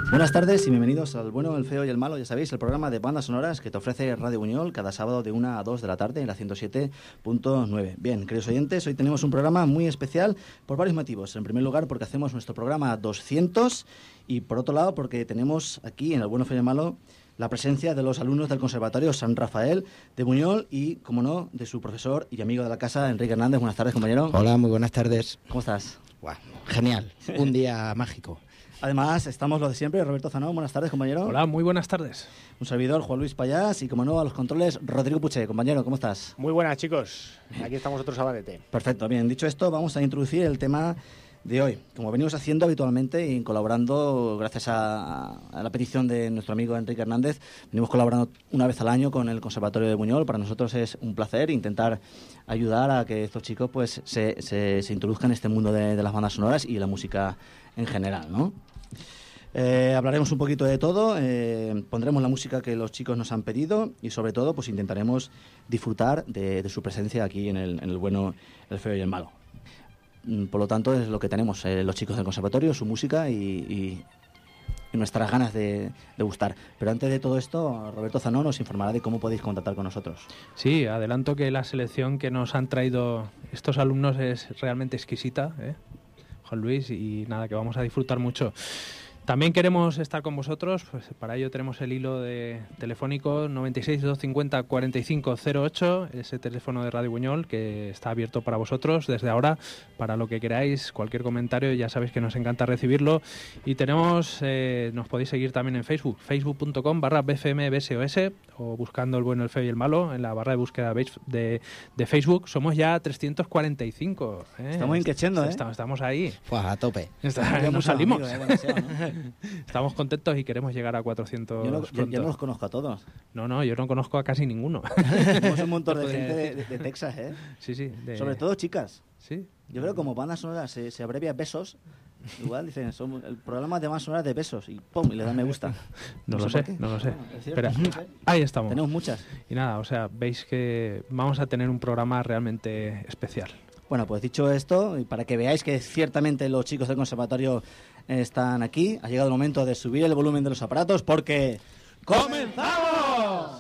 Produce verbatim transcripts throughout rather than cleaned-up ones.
Buenas tardes y bienvenidos al Bueno, el Feo y el Malo, ya sabéis, el programa de bandas sonoras que te ofrece Radio Buñol cada sábado de una a dos de la tarde en la ciento siete punto nueve. Bien, queridos oyentes, hoy tenemos un programa muy especial por varios motivos. En primer lugar, porque hacemos nuestro programa doscientos y por otro lado, porque tenemos aquí en el Bueno, el Feo y el Malo la presencia de los alumnos del Conservatorio San Rafael de Buñol y, como no, de su profesor y amigo de la casa, Enrique Hernández. Buenas tardes, compañero. Hola, muy buenas tardes. ¿Cómo estás? Buah, genial, un día mágico. Además, estamos los de siempre, Roberto Zanón. Buenas tardes, compañero. Hola, muy buenas tardes. Un servidor, Juan Luis Payás, y como no, a los controles, Rodrigo Puche. Compañero, ¿cómo estás? Muy buenas, chicos. Aquí estamos otro sabadete. Perfecto, bien. Dicho esto, vamos a introducir el tema de hoy. Como venimos haciendo habitualmente y colaborando, gracias a, a la petición de nuestro amigo Enrique Hernández, venimos colaborando una vez al año con el Conservatorio de Buñol. Para nosotros es un placer intentar ayudar a que estos chicos pues se, se, se introduzcan en este mundo de, de las bandas sonoras y la música en general, ¿no? Eh, hablaremos un poquito de todo, eh, pondremos la música que los chicos nos han pedido y sobre todo pues intentaremos disfrutar de, de su presencia aquí en el, en el Bueno, el Feo y el Malo. Por lo tanto, es lo que tenemos eh, los chicos del conservatorio, su música y, y, y nuestras ganas de, de gustar. Pero antes de todo esto, Roberto Zanón nos informará de cómo podéis contactar con nosotros. Sí, adelanto que la selección que nos han traído estos alumnos es realmente exquisita, ¿eh? Juan Luis, y nada, que vamos a disfrutar mucho. También queremos estar con vosotros, pues para ello tenemos el hilo de telefónico noventa y seis, doscientos cincuenta, cuarenta y cinco cero ocho, ese teléfono de Radio Buñol que está abierto para vosotros desde ahora, para lo que queráis, cualquier comentario, ya sabéis que nos encanta recibirlo. Y tenemos, eh, nos podéis seguir también en Facebook, facebook punto com barra B F M B S O S, o buscando el Bueno, el Feo y el Malo en la barra de búsqueda de, de Facebook. Somos ya trescientos cuarenta y cinco. ¿eh? Estamos increchendo, ¿eh? Estamos, estamos ahí. Pues a tope. Está, ya nos salimos. Amigo, eh, deseo, ¿no? Estamos contentos y queremos llegar a cuatrocientos. Yo no, yo, yo no los conozco a todos. No, no, yo no conozco a casi ninguno. Somos un montón de gente de, de, de Texas, ¿eh? Sí, sí. De... Sobre todo chicas. Sí. Yo creo que como banda sonora se, se abrevia besos, igual dicen, son, el programa de banda sonora de besos y pum, y le dan me gusta. No, no lo sé, sé, no lo sé. Bueno, es cierto, Espera, no sé. ahí estamos. Tenemos muchas. Y nada, o sea, veis que vamos a tener un programa realmente especial. Bueno, pues dicho esto, y para que veáis que ciertamente los chicos del conservatorio están aquí, ha llegado el momento de subir el volumen de los aparatos porque ¡comenzamos!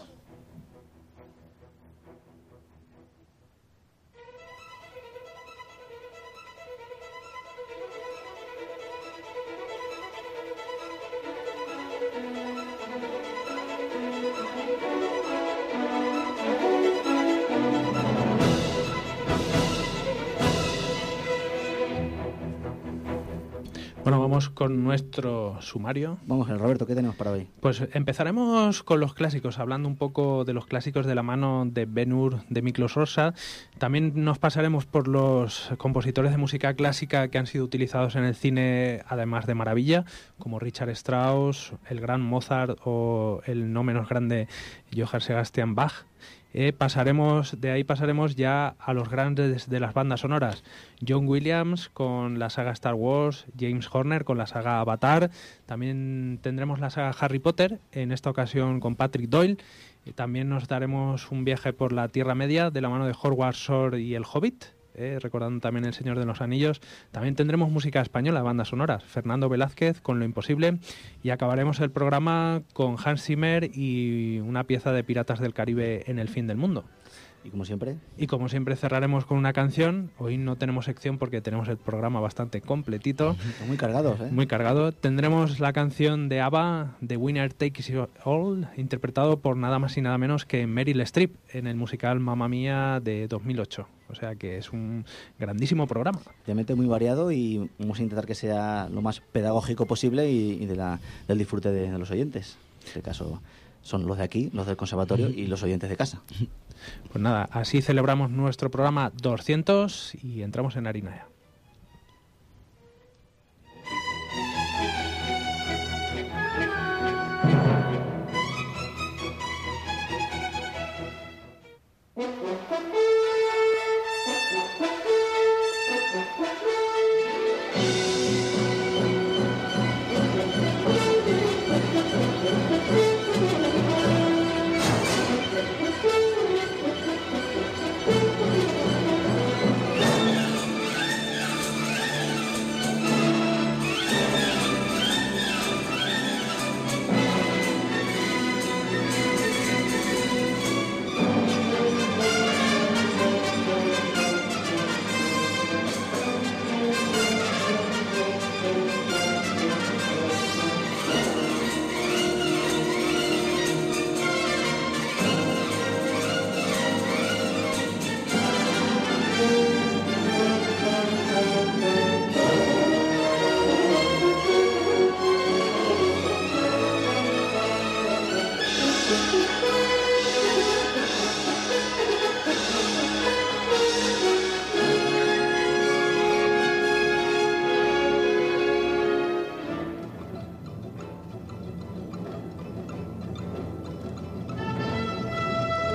Bueno, vamos con nuestro sumario. Vamos, Roberto, ¿qué tenemos para hoy? Pues empezaremos con los clásicos, hablando un poco de los clásicos de la mano de Ben-Hur, de Miklos Rozsa. También nos pasaremos por los compositores de música clásica que han sido utilizados en el cine, además de maravilla, como Richard Strauss, el gran Mozart o el no menos grande Johann Sebastian Bach. Eh, pasaremos de ahí pasaremos ya a los grandes de las bandas sonoras. John Williams con la saga Star Wars, James Horner con la saga Avatar, también tendremos la saga Harry Potter, en esta ocasión con Patrick Doyle. Y también nos daremos un viaje por la Tierra Media de la mano de Howard Shore y el Hobbit, eh, recordando también El Señor de los Anillos. También tendremos música española, bandas sonoras, Fernando Velázquez con Lo Imposible, y acabaremos el programa con Hans Zimmer y una pieza de Piratas del Caribe en El Fin del Mundo. Y como siempre... Y como siempre cerraremos con una canción. Hoy no tenemos sección porque tenemos el programa bastante completito. Están muy cargados, ¿eh? Muy cargado. Tendremos la canción de ABBA, The Winner Takes It All, interpretado por nada más y nada menos que Meryl Streep en el musical Mamma Mía de dos mil ocho. O sea que es un grandísimo programa. Obviamente muy variado y vamos a intentar que sea lo más pedagógico posible y, y de la, del disfrute de, de los oyentes. En este caso son los de aquí, los del conservatorio y los oyentes de casa. Pues nada, así celebramos nuestro programa doscientos y entramos en harina ya.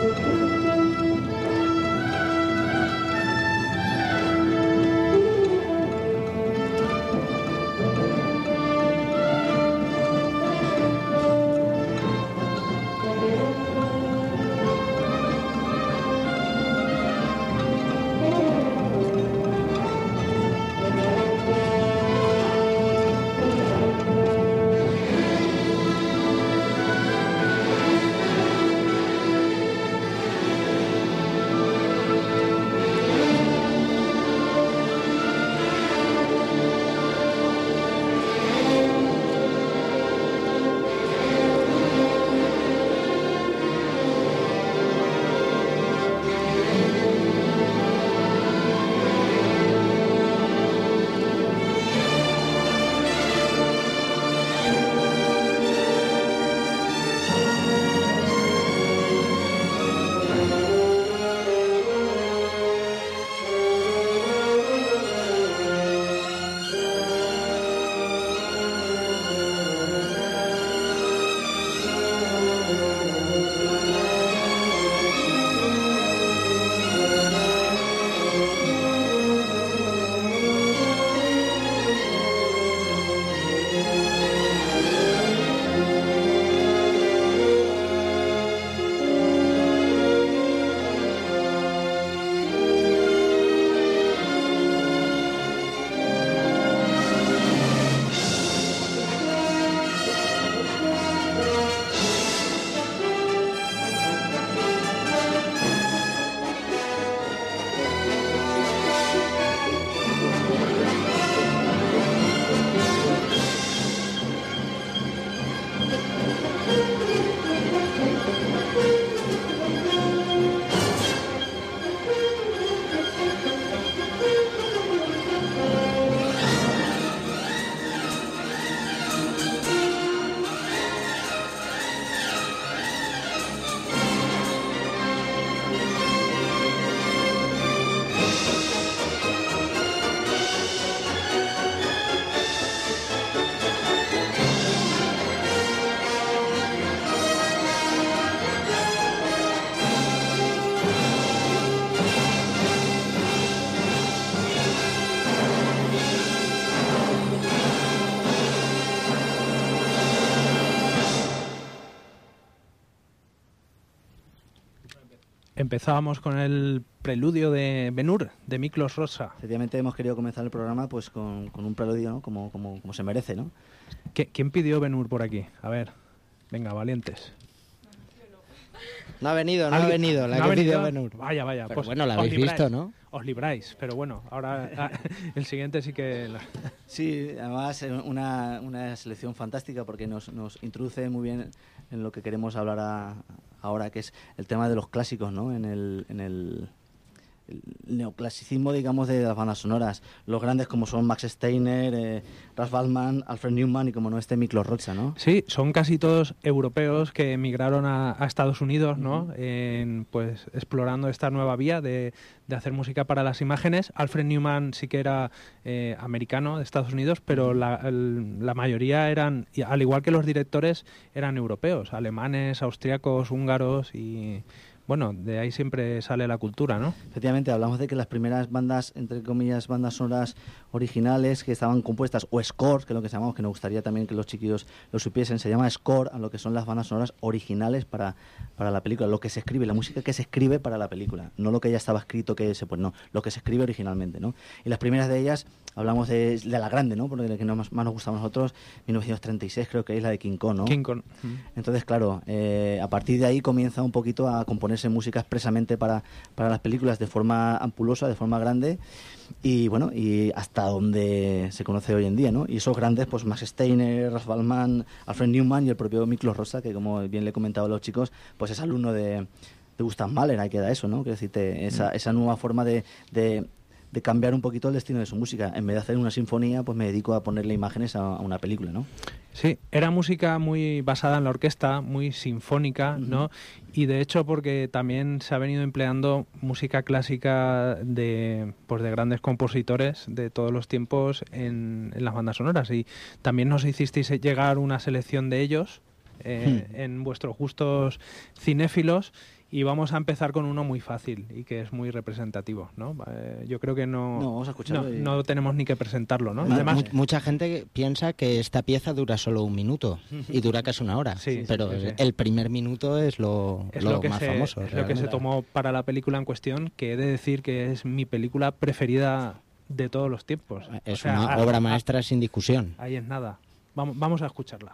Empezábamos con el preludio de Ben-Hur, de Miklos Rozsa. Efectivamente hemos querido comenzar el programa pues con, con un preludio, ¿no? como, como, como se merece, ¿no? ¿Quién pidió Ben-Hur por aquí? A ver, venga, valientes. No ha venido, no ha venido, la ¿No que ha pidió venido? Ben-Hur. Vaya, vaya. Pero Pues bueno, la os habéis libráis, visto, ¿no? Os libráis, pero bueno, ahora ah, el siguiente sí que... la- Sí, además eh, una, una selección fantástica porque nos, nos introduce muy bien en lo que queremos hablar a- ahora, que es el tema de los clásicos, ¿no? En el, en el, el neoclasicismo, digamos, de las bandas sonoras. Los grandes como son Max Steiner, eh, Ras Waldman, Alfred Newman y como no este Miklos Rozsa, ¿no? Sí, son casi todos europeos que emigraron a, a Estados Unidos, ¿no? En, pues explorando esta nueva vía de, de hacer música para las imágenes. Alfred Newman sí que era eh, americano de Estados Unidos, pero la, el- la mayoría eran, y al igual que los directores, eran europeos, alemanes, austriacos, húngaros y... Bueno, de ahí siempre sale la cultura, ¿no? Efectivamente, hablamos de que las primeras bandas, entre comillas, bandas sonoras originales que estaban compuestas, o score, que es lo que llamamos, que nos gustaría también que los chiquillos lo supiesen, se llama score a lo que son las bandas sonoras originales para, para la película, lo que se escribe, la música que se escribe para la película, no lo que ya estaba escrito, que se, pues no, lo que se escribe originalmente, ¿no? Y las primeras de ellas, hablamos de, de la grande, ¿no? Porque la que más, más nos gusta a nosotros, mil novecientos treinta y seis creo que es la de King Kong, ¿no? King Kong. Entonces, claro, eh, a partir de ahí comienza un poquito a componerse música expresamente para, para las películas de forma ampulosa, de forma grande, y bueno, y hasta donde se conoce hoy en día, ¿no? Y esos grandes, pues Max Steiner, Ras Waldman, Alfred Newman y el propio Miklos Rozsa, que como bien le he comentado a los chicos, pues es alumno de, de Gustav Mahler, ahí queda eso, ¿no? Quiero decirte, esa, esa nueva forma de... de de cambiar un poquito el destino de su música. En vez de hacer una sinfonía, pues me dedico a ponerle imágenes a, a una película, ¿no? Sí, era música muy basada en la orquesta, muy sinfónica, ¿no? Y de hecho porque también se ha venido empleando música clásica de, pues de grandes compositores de todos los tiempos en, en las bandas sonoras. Y también nos hicisteis llegar una selección de ellos eh, en vuestros gustos cinéfilos. Y vamos a empezar con uno muy fácil y que es muy representativo, ¿no? Eh, yo creo que no, No, vamos a escucharlo no, y- no tenemos ni que presentarlo, ¿no? Mu- Además, mu- mucha gente piensa que esta pieza dura solo un minuto y dura casi una hora, Sí, sí, pero sí, sí. el primer minuto es lo, es lo lo que, más se, famoso. es lo que se realmente. tomó para la película en cuestión, que he de decir que es mi película preferida de todos los tiempos. Es O sea, una a- obra a- maestra sin discusión. Ahí es nada. Vamos, vamos a escucharla.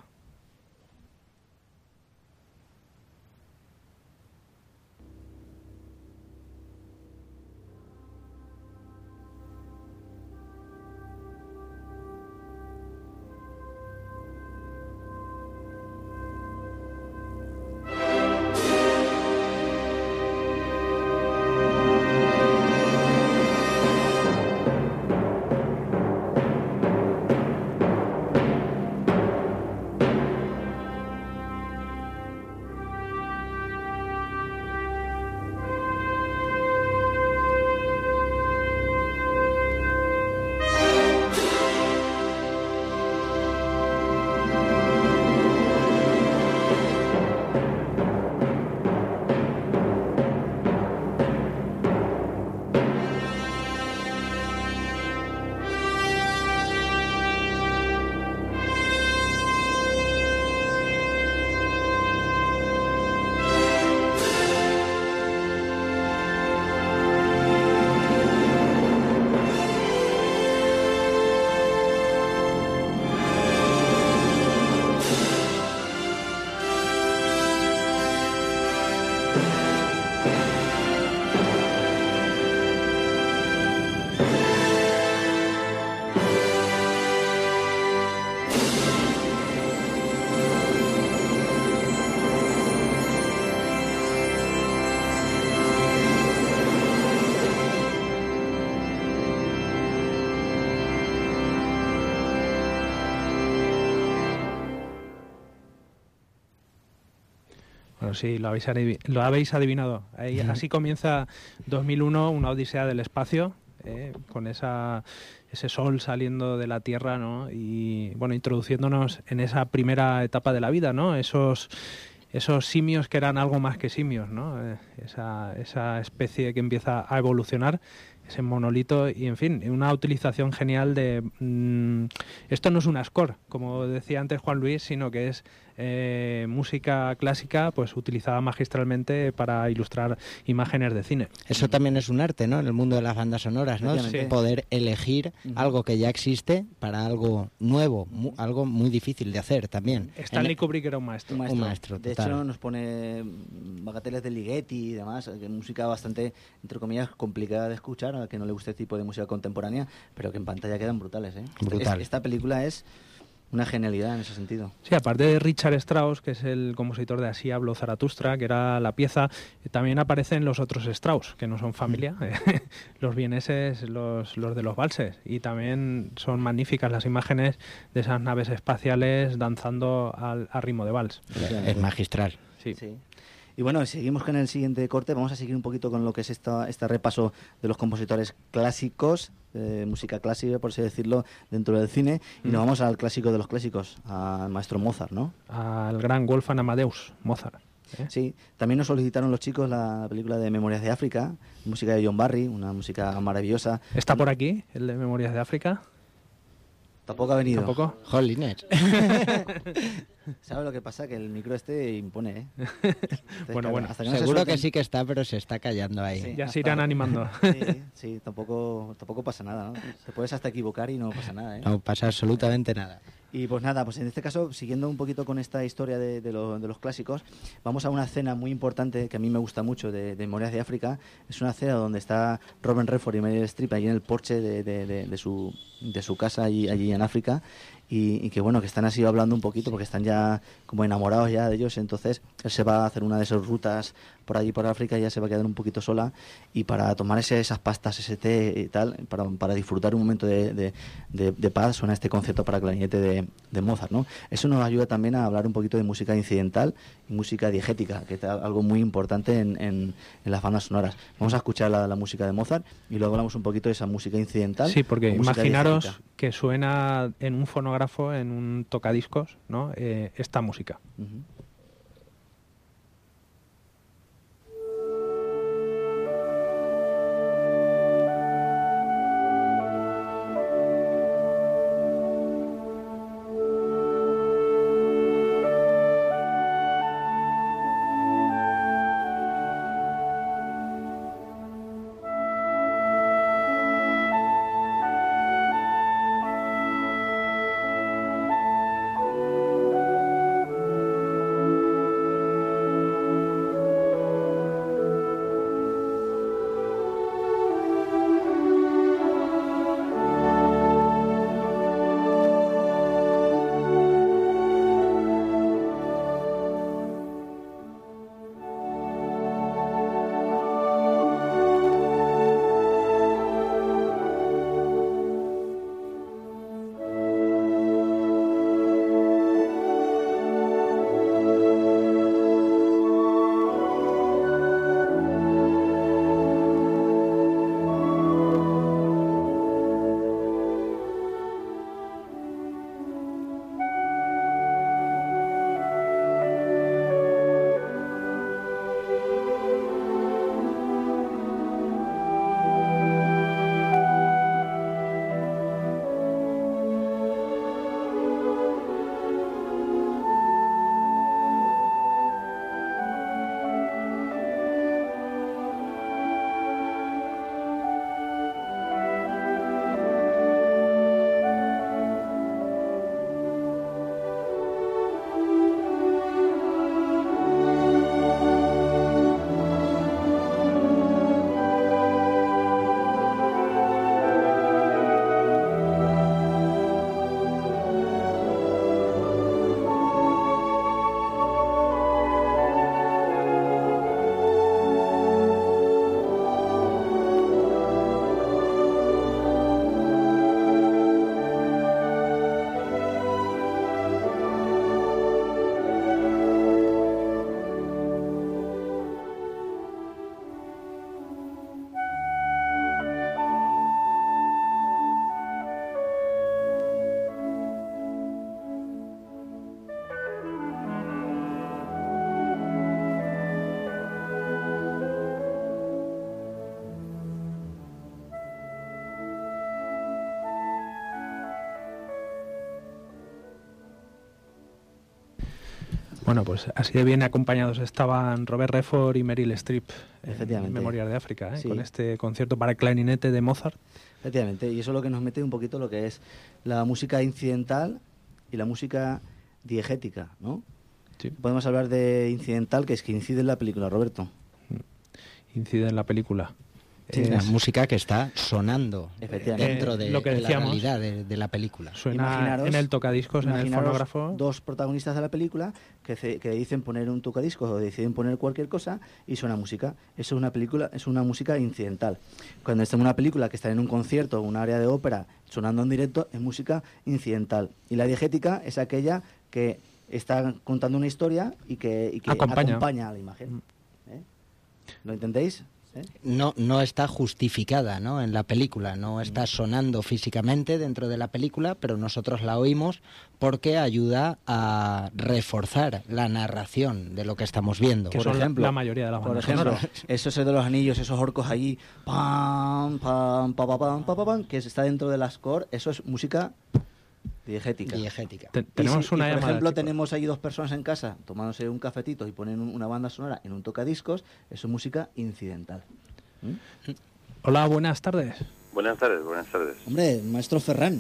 Bueno, sí, lo habéis, adivi- lo habéis adivinado. Ahí- así comienza dos mil uno, una odisea del espacio, eh, con esa, ese sol saliendo de la Tierra, ¿no? Y bueno, introduciéndonos en esa primera etapa de la vida, ¿no? Esos, esos simios que eran algo más que simios, ¿no? Eh, esa, esa especie que empieza a evolucionar, ese monolito y, en fin, una utilización genial de... mm, esto no es una score, como decía antes Juan Luis, sino que es eh, música clásica pues utilizada magistralmente para ilustrar imágenes de cine. Eso también es un arte, ¿no? En el mundo de las bandas sonoras, ¿no? Efectivamente. Poder elegir Ujú. algo que ya existe para algo nuevo, mu- algo muy difícil de hacer también. Stanley En- Kubrick era un maestro. Un maestro. Un maestro, de total. hecho, nos pone mm, bagateles de Ligeti y demás, que música bastante, entre comillas, complicada de escuchar, a que no le guste este tipo de música contemporánea, pero que en pantalla quedan brutales. ¿eh? Brutal. Es- esta película es una genialidad en ese sentido. Sí, aparte de Richard Strauss, que es el compositor de Así habló Zaratustra, que era la pieza, eh, también aparecen los otros Strauss, que no son familia, los vieneses, los, los de los valses, y también son magníficas las imágenes de esas naves espaciales danzando al, al ritmo de vals. Es magistral. Sí. Sí. Y bueno, seguimos con el siguiente corte. Vamos a seguir un poquito con lo que es esta, este repaso de los compositores clásicos, eh, música clásica, por así decirlo, dentro del cine. Y nos vamos al clásico de los clásicos, al maestro Mozart, ¿no? Al gran Wolfgang Amadeus Mozart. ¿eh? Sí, también nos solicitaron los chicos la película de Memorias de África, música de John Barry, una música maravillosa. ¿Está por aquí, el de Memorias de África? Tampoco ha venido. ¿Tampoco? Jolines. ¿Sabes lo que pasa? Que el micro este impone, ¿eh? Entonces, Bueno, bueno, hasta que no se Seguro que suelten- sí que está, pero se está callando ahí. Sí, Ya se hasta- irán animando. Sí, sí, tampoco, tampoco pasa nada, ¿no? Te puedes hasta equivocar y no pasa nada, ¿eh? No pasa absolutamente nada. Y pues nada, pues en este caso, siguiendo un poquito con esta historia de, de, lo- de los clásicos, vamos a una escena muy importante que a mí me gusta mucho de, de Memorias de África. Es una escena donde está Robin Redford y Meryl Streep allí en el porche de, de- de- de su, de su casa allí, allí en África. Y, y que bueno, que están así hablando un poquito porque están ya como enamorados ya de ellos. Entonces él se va a hacer una de esas rutas por allí por África y ella se va a quedar un poquito sola. Y para tomar ese- esas pastas, ese té y tal, para, para disfrutar un momento de, de- de- de paz, suena este concierto para clarinete de, de Mozart, ¿no? Eso nos ayuda también a hablar un poquito de música incidental y música diegética, que es algo muy importante en, en- en las bandas sonoras. Vamos a escuchar la, la música de Mozart y luego hablamos un poquito de esa música incidental. Sí, porque o música imaginaros diegética. que suena en un fonógrafo, en un tocadiscos, ¿no? Eh, esta música. Ujú. Bueno, pues así de bien acompañados estaban Robert Redford y Meryl Streep Efectivamente. en Memorias de África, ¿eh? Sí. Con este concierto para clarinete de Mozart. Efectivamente, y eso es lo que nos mete un poquito lo que es la música incidental y la música diegética, ¿no? Sí. Podemos hablar de incidental, que es que incide en la película, Roberto. Incide en la película. Sí, Es- la música que está sonando Efectivamente. dentro de, Eh, lo que de la decíamos. realidad de, de la película. Suena Imaginaros- en el tocadiscos, en el Imaginaros fonógrafo. dos protagonistas de la película que, ce- que dicen poner un tocadiscos o deciden poner cualquier cosa y suena música. Eso es una película, es una música incidental. Cuando está en una película que está en un concierto o un área de ópera sonando en directo, es música incidental. Y la diegética es aquella que está contando una historia y que, y que Acompaña. acompaña a la imagen. ¿Eh? ¿Lo entendéis? ¿Eh? No, no está justificada, ¿no? En la película, no está sonando físicamente dentro de la película, pero nosotros la oímos porque ayuda a reforzar la narración de lo que estamos viendo. Que Por son la- ejemplo, la mayoría de las Por bandas ejemplo, sonoras. esos de los anillos, esos orcos allí, pam, pam, pam, pam, pam, pam, pam, pam, que está dentro de la score, eso es música diegética. Diegética. Te- Y tenemos si- y, una por llamada, ejemplo, chicos. tenemos ahí dos personas en casa tomándose un cafetito y ponen un- una banda sonora en un tocadiscos, eso es música incidental. ¿Mm? Hola, buenas tardes. Buenas tardes, buenas tardes. Hombre, maestro Ferran.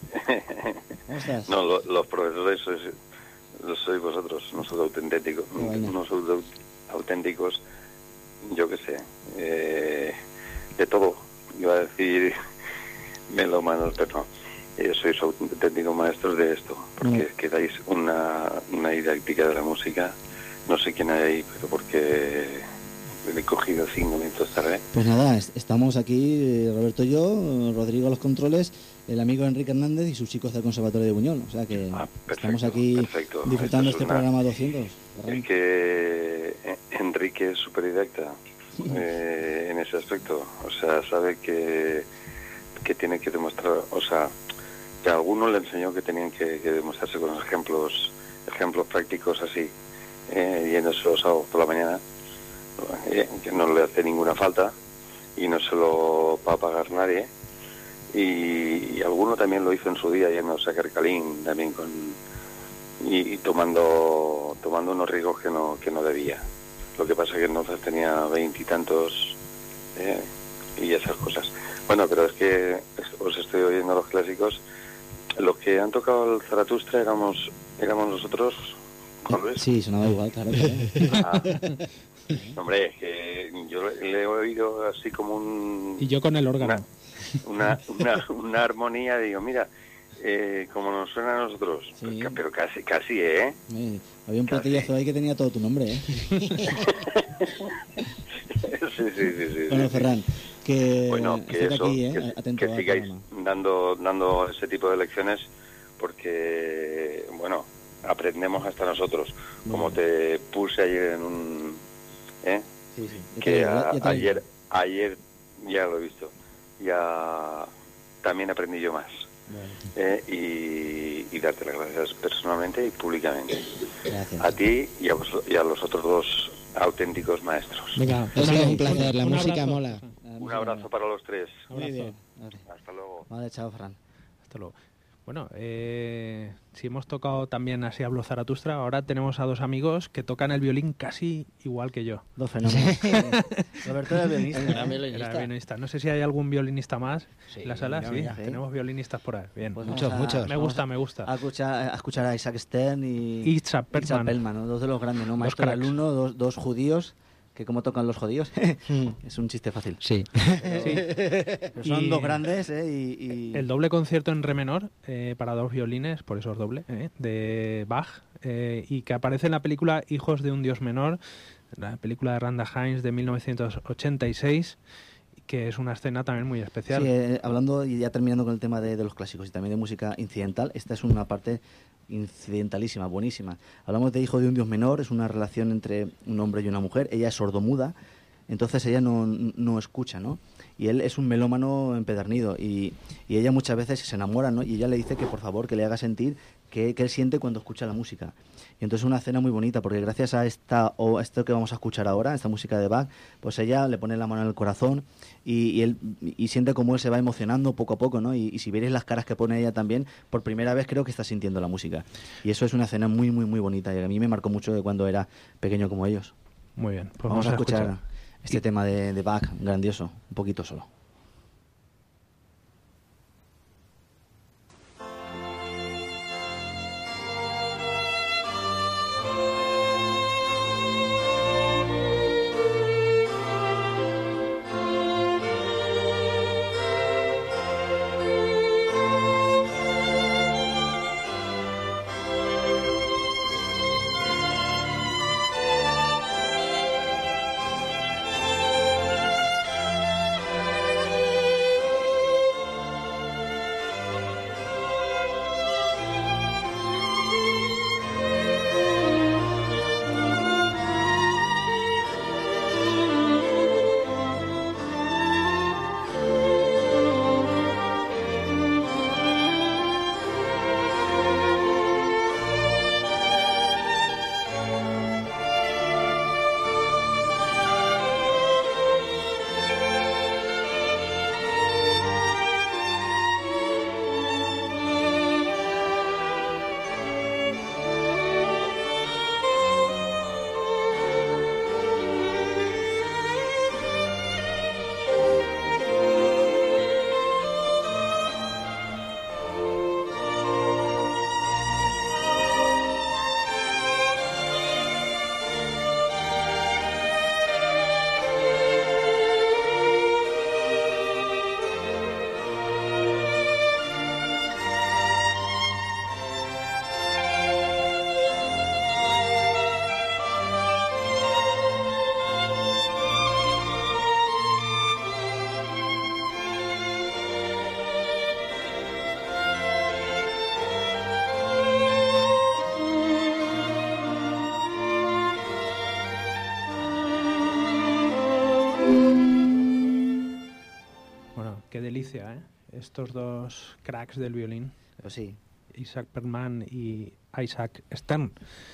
¿Cómo estás? No, lo- los profesores sois, los sois vosotros, no sois auténticos, Bueno. no sois au- auténticos, yo qué sé, eh, de todo. Iba a decir melómanos, pero no. Eh, sois auténticos maestros de esto, porque Mm. es que dais una, una didáctica de la música, no sé quién hay ahí, pero porque me he cogido cinco minutos tarde. Pues nada, est- estamos aquí, eh, Roberto y yo, eh, Rodrigo a los controles, el amigo Enrique Hernández y sus chicos del Conservatorio de Buñol. O sea que Ah, perfecto, estamos aquí perfecto. disfrutando Esto este es una- programa doscientos. Ferran. Es que eh, Enrique es superdidacta eh, en ese aspecto. O sea, sabe que, que tiene que demostrar, o sea, que a algunos le enseñó que tenían que, que demostrarse con ejemplos ejemplos prácticos así, eh, y en eso los sábados por la mañana, eh, que no le hace ninguna falta y no se lo va a pagar nadie. Y, y alguno también lo hizo en su día yendo a Carcalín también con y, y tomando tomando unos riesgos que no que no debía. Lo que pasa es que entonces tenía veintitantos eh, y esas cosas. Bueno, pero es que es- os estoy oyendo los clásicos. Los que han tocado el Zaratustra éramos éramos nosotros, Juan Luis. Sí, sonaba igual, claro. claro. Ah, hombre, es que yo le le he oído así como un Y yo con el órgano. una, una, una armonía, digo, mira, eh, como nos suena a nosotros, Sí. pues ca- pero casi, casi, ¿eh? Eh, había un platillazo ahí que tenía todo tu nombre, ¿eh? sí, sí, sí, sí. Bueno, sí. Ferran, que Bueno, que estate eso, aquí, ¿eh? que, Atento que al sigáis programa. dando, dando ese tipo de lecciones, porque, bueno, aprendemos hasta nosotros. Como Bueno. te puse ayer en un... ¿eh? Sí, sí. Ya te que digo, a- ya- ya te digo. ayer, ayer ya lo he visto, ya también aprendí yo más. Bueno, eh, y, y darte las gracias personalmente y públicamente gracias. a ti y a, vos- y a los otros dos auténticos maestros. Venga, Ha sido un placer, la un música abrazo. mola. Ah, Un abrazo para los tres. Muy bien. Vale. Hasta luego. Vale, chao, Ferran. Hasta luego. Bueno, eh, si hemos tocado también así hablo Zaratustra, ahora tenemos a dos amigos que tocan el violín casi igual que yo. Dos fenómenos. Roberto era violinista. Era ¿eh? violinista. Era violinista. No sé si hay algún violinista más Sí, en la sala. mira, Sí, mira. tenemos violinistas por ahí. Bien. Pues Muchos, vamos a- muchos. Me vamos gusta, a- me gusta. A escuchar, a escuchar a Isaac Stern y Itzhak Perlman. Perlman, ¿no? Dos de los grandes, ¿no? Maestro del cracks. alumno, dos, dos judíos, que cómo tocan los judíos. Mm. Es un chiste fácil. Sí. Pero son Y- dos grandes, ¿eh? Y, y- El doble concierto en re menor eh, para dos violines, por eso es doble, eh, de Bach, eh, y que aparece en la película Hijos de un Dios Menor, la película de Randa Hines de mil novecientos ochenta y seis, que es una escena también muy especial. Sí, eh, hablando y ya terminando con el tema de, de los clásicos y también de música incidental, esta es una parte incidentalísima, buenísima. Hablamos de Hijo de un Dios Menor, es una relación entre un hombre y una mujer. Ella es sordomuda, entonces ella no, no escucha, ¿no? Y él es un melómano empedernido y, y ella muchas veces se enamora, ¿no? Y ella le dice que por favor que le haga sentir que, que él siente cuando escucha la música. Y entonces es una escena muy bonita porque gracias a esta o esto que vamos a escuchar ahora, esta música de Bach, pues ella le pone la mano en el corazón y, y él y siente como él se va emocionando poco a poco, ¿no? Y, y si veréis las caras que pone ella también, por primera vez creo que está sintiendo la música. Y eso es una escena muy, muy, muy bonita y a mí me marcó mucho de cuando era pequeño como ellos. Muy bien, pues vamos, vamos a escuchar, escuchar este y... tema de, de Bach, grandioso, un poquito solo. ¿eh? Estos dos cracks del violín, pues sí. Isaac Perlman y Isaac Stern,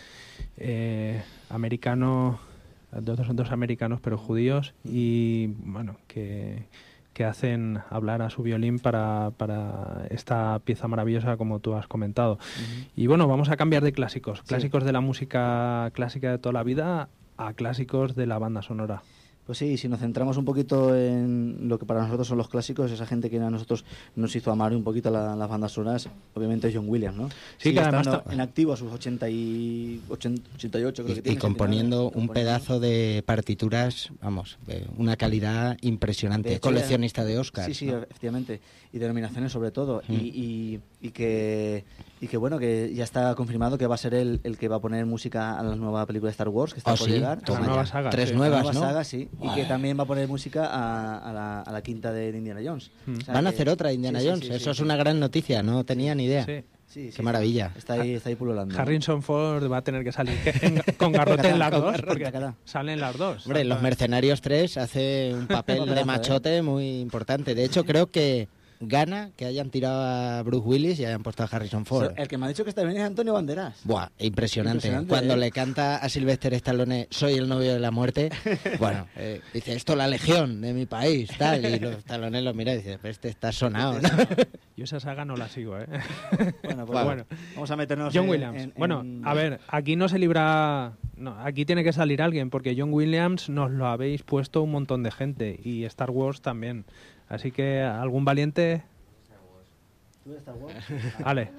eh, americano, dos, dos americanos pero judíos, y bueno, que, que hacen hablar a su violín para, para esta pieza maravillosa como tú has comentado. Uh-huh. Y bueno, vamos a cambiar de clásicos, clásicos sí. de la música clásica de toda la vida a clásicos de la banda sonora. Pues sí, si nos centramos un poquito en lo que para nosotros son los clásicos, esa gente que a nosotros nos hizo amar un poquito la, las bandas sonoras, obviamente John Williams, ¿no? Sí, que además está en activo a sus ochenta y ocho, creo y, que tiene. Y componiendo un pedazo de partituras, vamos, de una calidad impresionante, de hecho, coleccionista de Oscars. Sí, sí, ¿no? efectivamente, y de nominaciones sobre todo, mm. y, y, y que y que bueno, que ya está confirmado que va a ser él el que va a poner música a la nueva película de Star Wars, que está oh, por sí, llegar. A la nueva saga, Tres sí. nuevas, nueva ¿no? saga, sí. Y que también va a poner música a, a, la, a la quinta de Indiana Jones. Mm. O sea, Van a hacer otra Indiana sí, Jones, sí, sí, eso sí, es sí. una gran noticia, no tenía ni idea. Sí. Sí, sí, Qué maravilla. Está ahí, está ahí pululando. Harrison Ford va a tener que salir en, con garrote en las dos, porque salen las dos. Hombre, Los Mercenarios tres hace un papel de machote muy importante. De hecho, creo que gana que hayan tirado a Bruce Willis y hayan puesto a Harrison Ford. El que me ha dicho que está bien es Antonio Banderas. Buah, impresionante. impresionante Cuando ¿eh? le canta a Sylvester Stallone, soy el novio de la muerte, bueno, eh, dice, esto la legión de mi país, tal, y los Stallone lo mira y dice, este está sonado, ¿no? Yo esa saga no la sigo, ¿eh? Bueno, pues bueno, vamos a meternos John en, Williams. En, bueno, en... a ver, aquí no se libra... No, aquí tiene que salir alguien, porque John Williams nos lo habéis puesto un montón de gente, y Star Wars también. Así que, ¿algún valiente...? ¿Tú de Star Wars? Vale.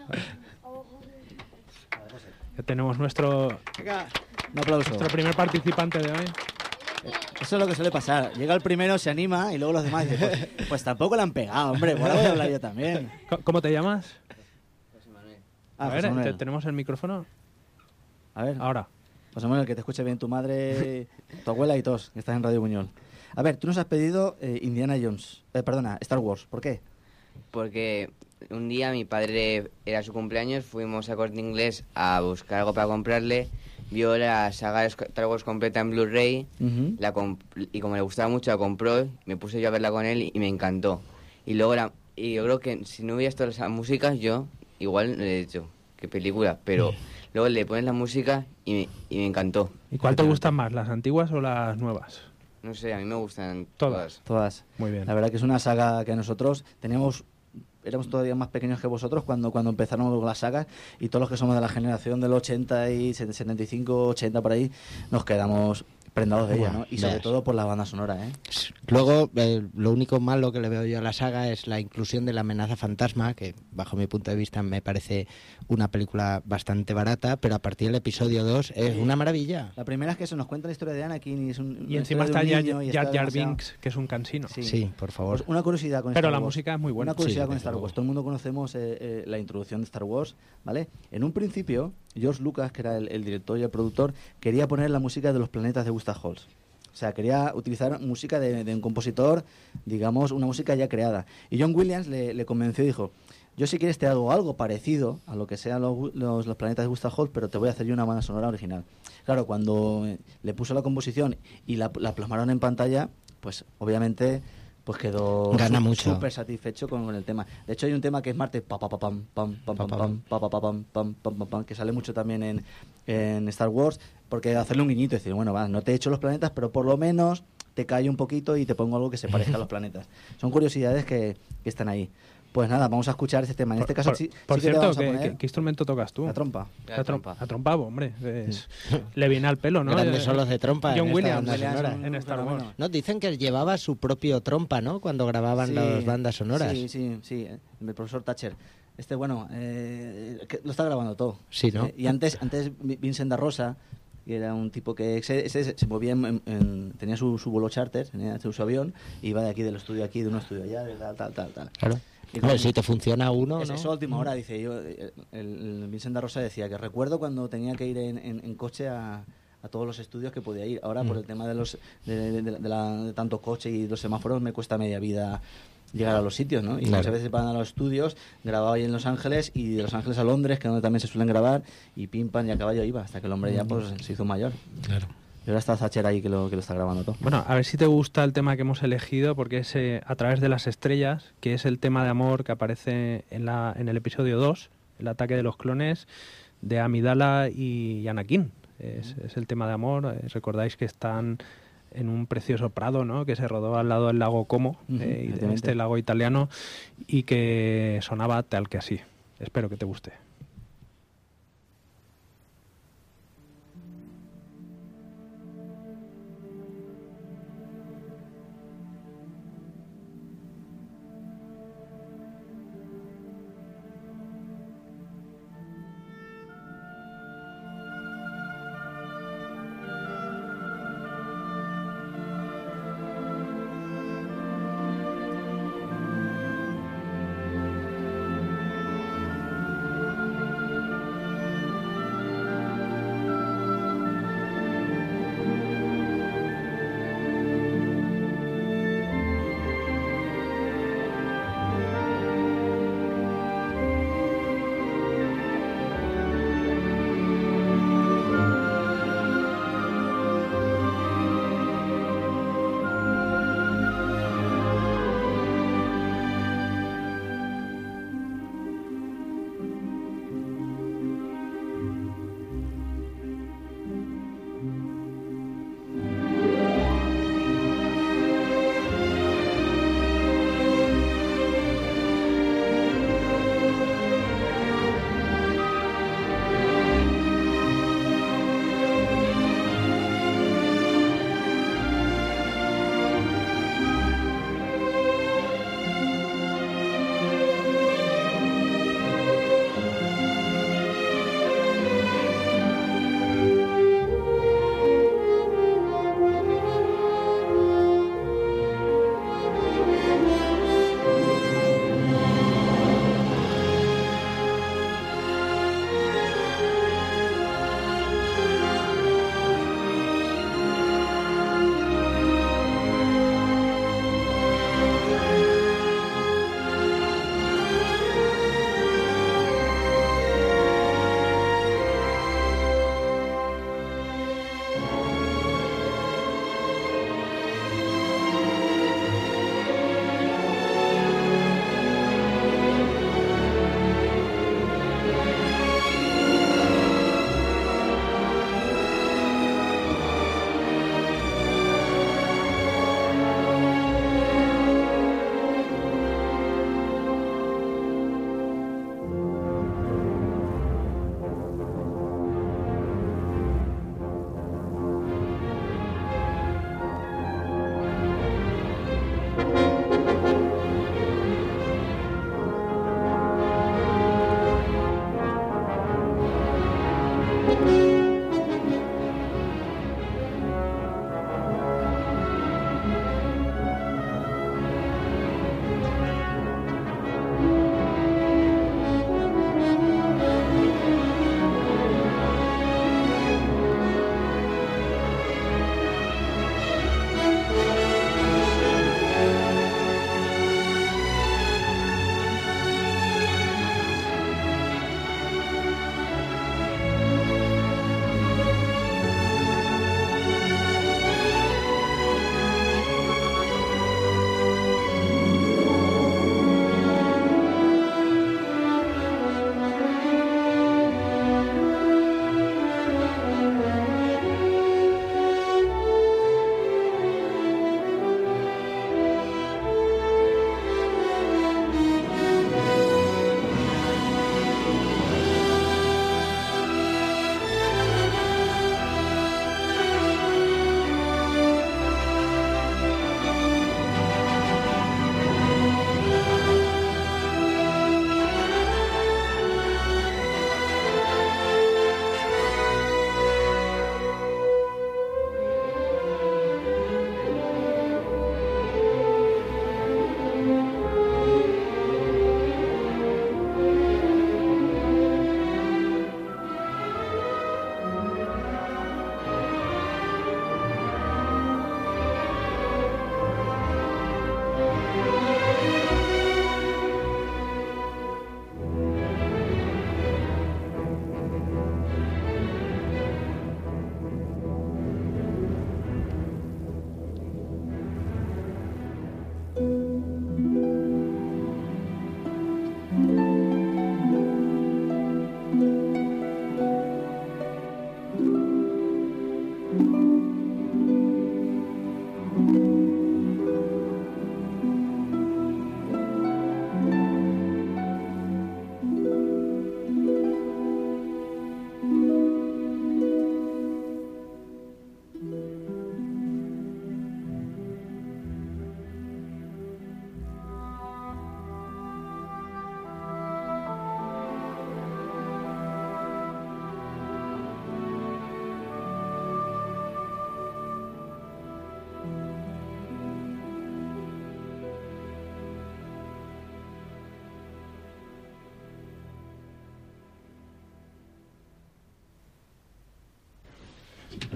Ya tenemos nuestro, un aplauso. nuestro primer participante de hoy. Eso es lo que suele pasar. Llega el primero, se anima y luego los demás dicen, pues, pues tampoco le han pegado, hombre. Por ahora voy a hablar yo también. ¿Cómo te llamas? José Manuel. Ah, a ver, José Manuel. ¿Tenemos el micrófono? A ver. Ahora. José Manuel, que te escuche bien tu madre, tu abuela y todos, que estás en Radio Buñol. A ver, tú nos has pedido eh, Indiana Jones, eh, perdona, Star Wars. ¿Por qué? Porque un día mi padre era su cumpleaños, fuimos a Corte Inglés a buscar algo para comprarle vio la saga de Star Wars completa en Blu-ray, Ujú. la comp- y como le gustaba mucho la compró, me puse yo a verla con él y me encantó. Y luego la, y yo creo que si no hubiera estado esas músicas, yo igual le he dicho, qué película, pero luego le pones la música y me, y me encantó. ¿Y cuál te gustan más, las antiguas o las nuevas? No sé, a mí me gustan Todas. todas. Todas. Muy bien. La verdad que es una saga que nosotros teníamos, éramos todavía más pequeños que vosotros cuando, cuando empezaron con las sagas, y todos los que somos de la generación del ochenta y setenta y cinco, ochenta por ahí, nos quedamos prendados de ella, Buah, ¿no? Y sobre ves. todo por la banda sonora, ¿eh? Luego, eh, lo único malo que le veo yo a la saga es la inclusión de la amenaza fantasma, que bajo mi punto de vista me parece una película bastante barata, pero a partir del episodio dos es una maravilla. La primera es que se nos cuenta la historia de Anakin y es un, Y una encima está historia Jar de un niño y Jar está Jar demasiado- Binks, que es un cansino. Sí. Sí, por favor. Pues una curiosidad con Pero Star la Wars. música es muy buena. Una curiosidad Sí, con desde Star Wars. luego. Todo el mundo conocemos eh, eh, la introducción de Star Wars, ¿vale? En un principio, George Lucas, que era el, el director y el productor, quería poner la música de los planetas de Gustav Holst. O sea, quería utilizar música de, de un compositor, digamos, una música ya creada. Y John Williams le, le convenció y dijo, yo si quieres te hago algo parecido a lo que sean los, los, los planetas de Gustav Holst, pero te voy a hacer yo una banda sonora original. Claro, cuando eh, le puso la composición y la, la plasmaron en pantalla, pues obviamente pues quedó Gana su- mucho. súper satisfecho con, con el tema. De hecho hay un tema que es Marte pa pa pa pam pam pam pam Pa, pa, pam pa pa pa pam pam pam pam pam, que sale mucho también en, en Star Wars, porque hacerle un guiñito y decir, bueno, va, no te he hecho los planetas, pero por lo menos te callo un poquito y te pongo algo que se parezca a los planetas. Son curiosidades que, que están ahí. Pues nada, vamos a escuchar este tema. En este caso por, sí, por sí que te cierto, vamos a ¿qué, poner qué- qué instrumento tocas tú? la trompa. La La, trompa. trompa. La trompa, hombre. es- le viene al pelo, ¿no? Grandes Eh, solos de trompa John en esta Williams, banda Williams, sonora. un en Star Wars. fenómeno. No, dicen que llevaba su propio trompa, ¿no? Cuando grababan Sí, las bandas sonoras. Sí, sí, sí, eh, el profesor Thatcher. Este, bueno, eh, que lo está grabando todo. Sí, ¿no? Eh, y antes, antes Vi- Vincent da Rosa, que era un tipo que ese, ese se movía, en, en- tenía su, su vuelo charter, tenía su, su avión, y iba de aquí del estudio aquí, de un estudio allá, de tal, tal, tal, tal. Claro. Y Hombre, con- si te funciona uno, Es- ¿no? Eso a última hora, dice yo. eh, El, el Vincent da Rosa decía que recuerdo cuando tenía que ir en, en- en coche a, a todos los estudios que podía ir. Ahora, por el tema de los de, de- de la- de tanto coche y los semáforos, me cuesta media vida llegar a los sitios, ¿no? Y Claro. muchas veces van a los estudios, grababa ahí en Los Ángeles, y de Los Ángeles a Londres, que es donde también se suelen grabar, y pim, pam, y a caballo iba, hasta que el hombre ya pues se hizo mayor. Claro. Y ahora está Thatcher ahí que lo, que lo está grabando todo. Bueno, a ver si te gusta el tema que hemos elegido, porque es eh, A través de las estrellas, que es el tema de amor que aparece en, la, en el episodio dos, el ataque de los clones de Amidala y Anakin. Es, es el tema de amor. eh, recordáis que están en un precioso prado, ¿no? Que se rodó al lado del lago Como, Ujú, eh, y de efectivamente. este lago italiano, y que sonaba tal que así. Espero que te guste. Thank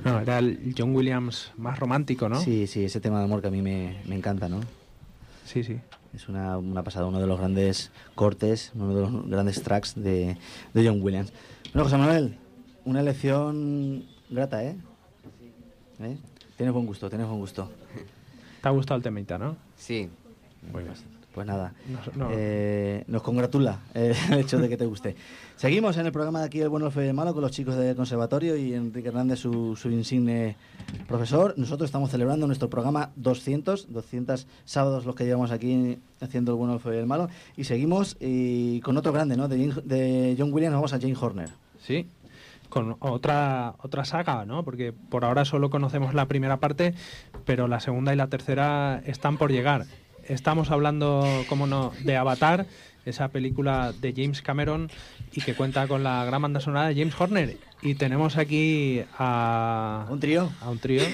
No, era el John Williams más romántico, ¿no? Sí, sí, ese tema de amor que a mí me, me encanta, ¿no? Sí, sí. Es una, una pasada, uno de los grandes cortes, uno de los grandes tracks de, de John Williams. Bueno, José Manuel, una elección grata, ¿eh? ¿Eh? Tienes buen gusto, tienes buen gusto. ¿Te ha gustado el temita, no? Sí. Muy bien. Pues nada, No, no. eh, nos congratula eh, el hecho de que te guste. Seguimos en el programa de aquí El Bueno, el Feo y el Malo con los chicos del conservatorio y Enrique Hernández, su, su insigne profesor. Nosotros estamos celebrando nuestro programa doscientos, doscientos sábados los que llevamos aquí haciendo El Bueno, el Feo y el Malo. Y seguimos y con otro grande, ¿no? De, Jane- de John Williams vamos a Jane Horner. Sí, con otra otra saga, ¿no? Porque por ahora solo conocemos la primera parte, pero la segunda y la tercera están por llegar. Estamos hablando, como no, de Avatar, esa película de James Cameron y que cuenta con la gran banda sonora de James Horner. Y tenemos aquí a Un trío. a un trío.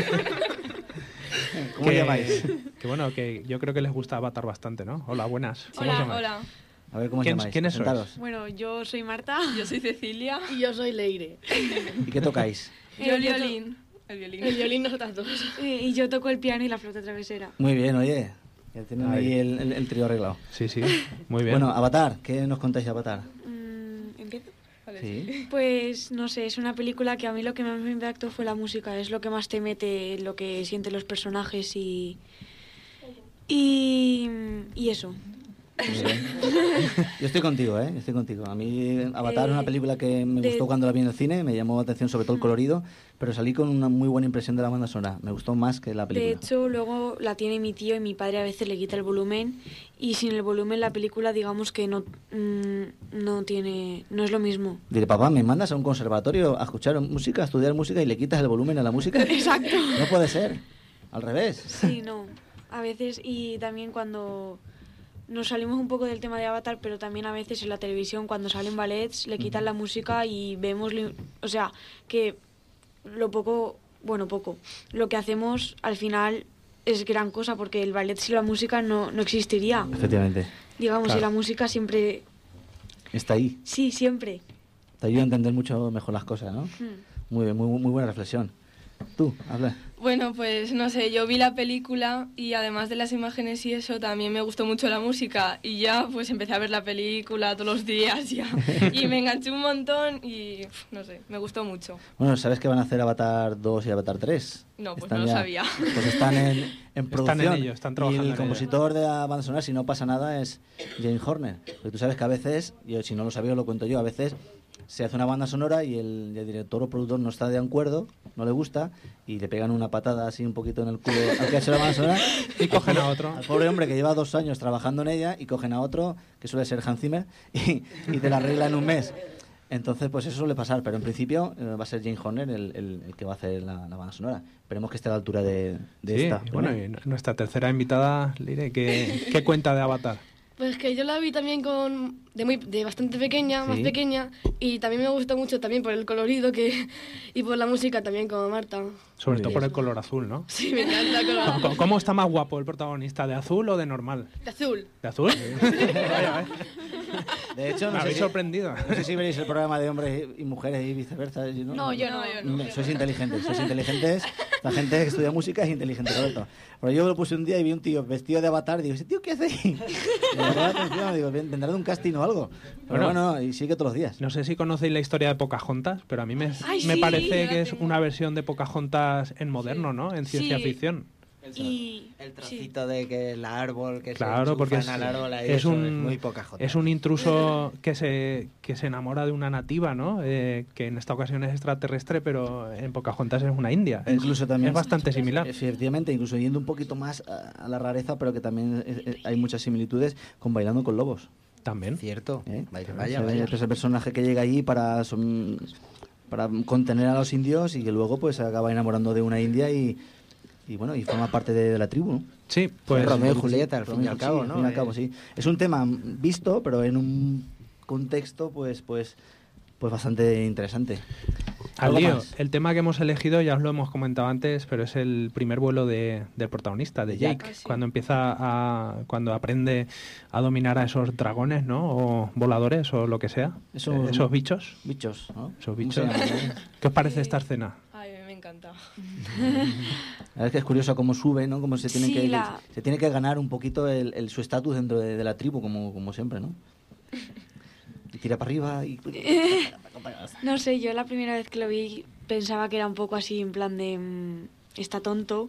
¿Cómo que, llamáis? Que bueno, que yo creo que les gusta Avatar bastante, ¿no? Hola, buenas. ¿Cómo os Hola, llamáis? hola. A ver, ¿cómo os ¿Quién- llamáis? quiénes sois? Presentaros. Bueno, yo soy Marta. Yo soy Cecilia. Y yo soy Leire. ¿Y qué tocáis? Yo el yo to- violín. El violín. El violín nosotras dos. Eh, y yo toco el piano y la flauta travesera. Muy bien, oye. Ya tienen Ahí. ahí el, el- el trío arreglado. Sí, sí, muy bien. Bueno, Avatar, ¿qué nos contáis de Avatar? Mm, ¿Empiezo? Sí. Pues no sé, es una película que a mí lo que más me impactó fue la música. Es lo que más te mete, lo que sienten los personajes y. Y. Y eso. Muy bien. Yo estoy contigo, ¿eh? Yo estoy contigo. A mí Avatar es una Eh, película que me de- gustó cuando la vi en el cine, me llamó la atención sobre todo el colorido, pero salí con una muy buena impresión de la banda sonora. Me gustó más que la De película. hecho, luego la tiene mi tío y mi padre a veces le quita el volumen. Y sin el volumen, la película, digamos que no, mm, no tiene. No es lo mismo. Diré, papá, ¿me mandas a un conservatorio a escuchar música, a estudiar música y le quitas el volumen a la música? Exacto. No puede ser. Al revés. Sí, no. A veces, y también cuando nos salimos un poco del tema de Avatar, pero también a veces en la televisión, cuando salen ballets, le quitan la música y vemos, li- o sea, que lo poco, bueno, poco, lo que hacemos al final es gran cosa, porque el ballet sin la música no, no existiría. Efectivamente. Digamos, Claro. y la música siempre, Está ahí. sí, siempre. Te ayuda a entender mucho mejor las cosas, ¿no? Hmm. Muy bien, muy, muy buena reflexión. Tú, habla. Bueno, pues no sé, yo vi la película y además de las imágenes y eso, también me gustó mucho la música y ya pues empecé a ver la película todos los días ya y me enganché un montón y uf, no sé, me gustó mucho. Bueno, ¿sabes que van a hacer Avatar dos y Avatar tres? No, pues Están no lo ya- sabía. Pues están en, en Están producción. en ello, están trabajando y en el ello. compositor de la banda sonora, si no pasa nada, es James Horner. Porque tú sabes que a veces, yo si no lo sabía, lo cuento yo, a veces se hace una banda sonora y el, el director o productor no está de acuerdo, no le gusta, y le pegan una patada así un poquito en el culo al que ha hecho la banda sonora. Y cogen a otro. Al pobre hombre que lleva dos años trabajando en ella y cogen a otro, que suele ser Hans Zimmer, y, y te la arregla en un mes. Entonces, pues eso suele pasar, pero en principio eh, va a ser James Horner el, el- el que va a hacer la, la banda sonora. Esperemos que esté a la altura de, de Sí, esta. y bueno, y nuestra tercera invitada, Lire, ¿qué, qué cuenta de Avatar? Pues que yo la vi también con de muy de bastante pequeña, más Sí. pequeña, y también me gustó mucho también por el colorido que y por la música también como Marta. Sobre Muy todo bien. por el color azul, ¿no? Sí, me encanta el color ¿Cómo, cómo está más guapo el protagonista, de azul o de normal? de azul. ¿De azul? Vaya, vaya. De hecho, Me no sé, habéis si, sorprendido. no sé si veréis el programa de hombres y mujeres y viceversa. ¿Sí, no? No, yo no. yo no. Sois inteligentes, sois inteligentes. La gente que estudia música es inteligente, Roberto. Pero yo lo puse un día y vi un tío vestido de Avatar y digo, ¿ese tío qué hace ahí? Me llamó la atención, digo, vendrá de un casting o algo. Pero Bueno. bueno, y sigue todos los días. No sé si conocéis la historia de Pocahontas, pero a mí me, Ay, me sí, parece yo que la es tengo. una versión de Pocahontas en moderno, ¿no? En ciencia Sí. ficción. Y El sí. trocito de que el árbol, que Claro, se porque es, enchufan al árbol ahí, es eso un, es muy Pocahontas. es un intruso que se, que se enamora de una nativa, ¿no? Eh, que en esta ocasión es extraterrestre, pero en Pocahontas es una india. Es, Incluso también es bastante similar. Efectivamente, incluso yendo un poquito más a, a la rareza, pero que también es- es- hay muchas similitudes con Bailando con Lobos. También. Cierto. ¿eh? Vaya, O vaya, sea, vaya. es el personaje que llega allí para som- para contener a los indios y que luego pues se acaba enamorando de una india y, y bueno, y forma parte de, de la tribu, ¿no? Sí, pues Romeo y Julieta, al fin y Romeo, al sí, cabo, al ¿no? fin y al Eh, cabo, sí. Es un tema visto, pero en un contexto pues pues pues bastante interesante. al ¿Algo lío. más? El tema que hemos elegido ya os lo hemos comentado antes, pero es el primer vuelo de, del protagonista, de Jack. Jake, Ah, sí. cuando empieza a, cuando aprende a dominar a esos dragones, ¿no? O voladores o lo que sea. Esos- esos bichos. Bichos, ¿no? Esos ¿Cómo bichos. se llaman? ¿Qué os parece esta escena? Ay, me encanta. encanta. La verdad es que es curioso cómo sube, ¿no? Cómo se tiene, Sí, que, la- se tiene que ganar un poquito el, el- su estatus dentro de, de la tribu, como, como siempre, ¿no? Y tira para arriba y... No sé, yo la primera vez que lo vi pensaba que era un poco así en plan de... mm, está tonto.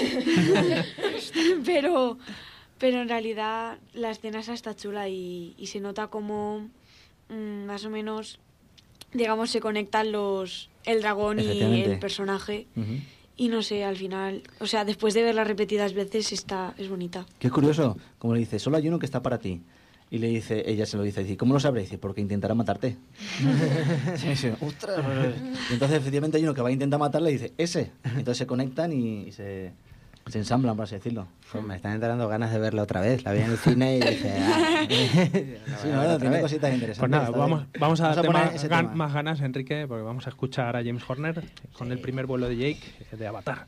pero, pero en realidad la escena esa está chula y, y se nota como mm, más o menos, digamos, se conectan los el dragón y Efectivamente. el personaje. Ujú. Y no sé, al final, o sea, después de verla repetidas veces, está es bonita. Qué curioso, como le dice, solo hay uno que está para ti. Y le dice, ella se lo dice, dice, ¿cómo lo sabré? Dice, porque intentará matarte. Sí, sí, ostras. Y entonces, efectivamente, hay uno que va a intentar matarle y dice, ese. Entonces se conectan y, y se, se ensamblan, por así decirlo. Pues me están entrando ganas de verla otra vez. La vi en el cine y dije... ah, Sí, no, no, tiene cositas interesantes. Pues nada, está vamos, bien. vamos a darte poner más, ese gan- tema. más ganas, Enrique, porque vamos a escuchar a James Horner con Sí. el primer vuelo de Jake eh, de Avatar.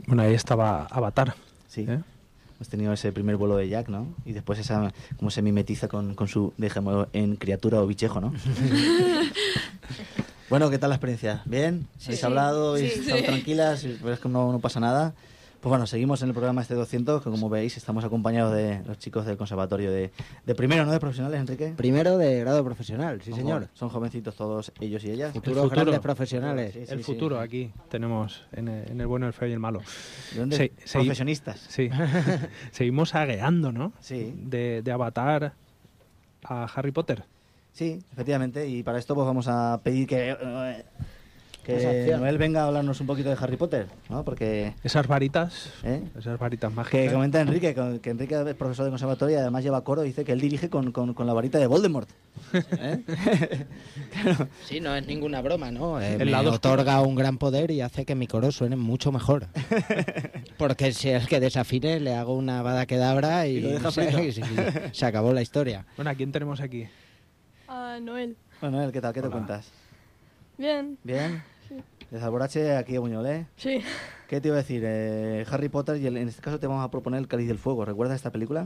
Bueno, ahí estaba Avatar. Sí. ¿eh? Hemos tenido ese primer vuelo de Jack, ¿no? Y después esa, como se mimetiza con, con su, dejémoslo en criatura o bichejo, ¿no? Bueno, ¿qué tal la experiencia? ¿Bien? Sí. ¿Habéis hablado? ¿Habéis Sí. estado Sí. tranquilas? ¿Ves que no, no pasa nada? Pues bueno, seguimos en el programa este doscientos, que como veis estamos acompañados de los chicos del conservatorio de, de primero, ¿no? De profesionales, Enrique. Primero de grado profesional, sí Son señor. jo- Son jovencitos todos ellos y ellas. Futuros grandes profesionales. Sí, sí, el sí. futuro aquí tenemos en el, en el bueno, el feo y el malo. ¿Dónde? Se- segui- Profesionistas. Sí. Seguimos agueando, ¿no? Sí. De, de Avatar a Harry Potter. Sí, efectivamente. Y para esto pues vamos a pedir que, eh, Esa que acción. Noel venga a hablarnos un poquito de Harry Potter, ¿no? Porque Esas varitas, ¿Eh? esas varitas que mágicas. comenta Enrique, que que Enrique es profesor de conservatorio y además lleva coro, dice que él dirige con, con, con la varita de Voldemort. ¿Eh? Claro. Sí, no es ninguna broma, ¿no? Eh, El me lado oscuro. otorga un gran poder y hace que mi coro suene mucho mejor. Porque si es que desafine, le hago una bada kedabra y, Y lo deja se, frito. se- se acabó la historia. Bueno, ¿a quién tenemos aquí? A Noel. Bueno, Noel, ¿qué tal? ¿Qué te Hola. cuentas? Bien. ¿Bien? Sí. Desde Alborache, aquí de Buñol, ¿eh? Sí. ¿Qué te iba a decir? Eh, Harry Potter, y el- en este caso te vamos a proponer el Cáliz del Fuego. ¿Recuerdas esta película?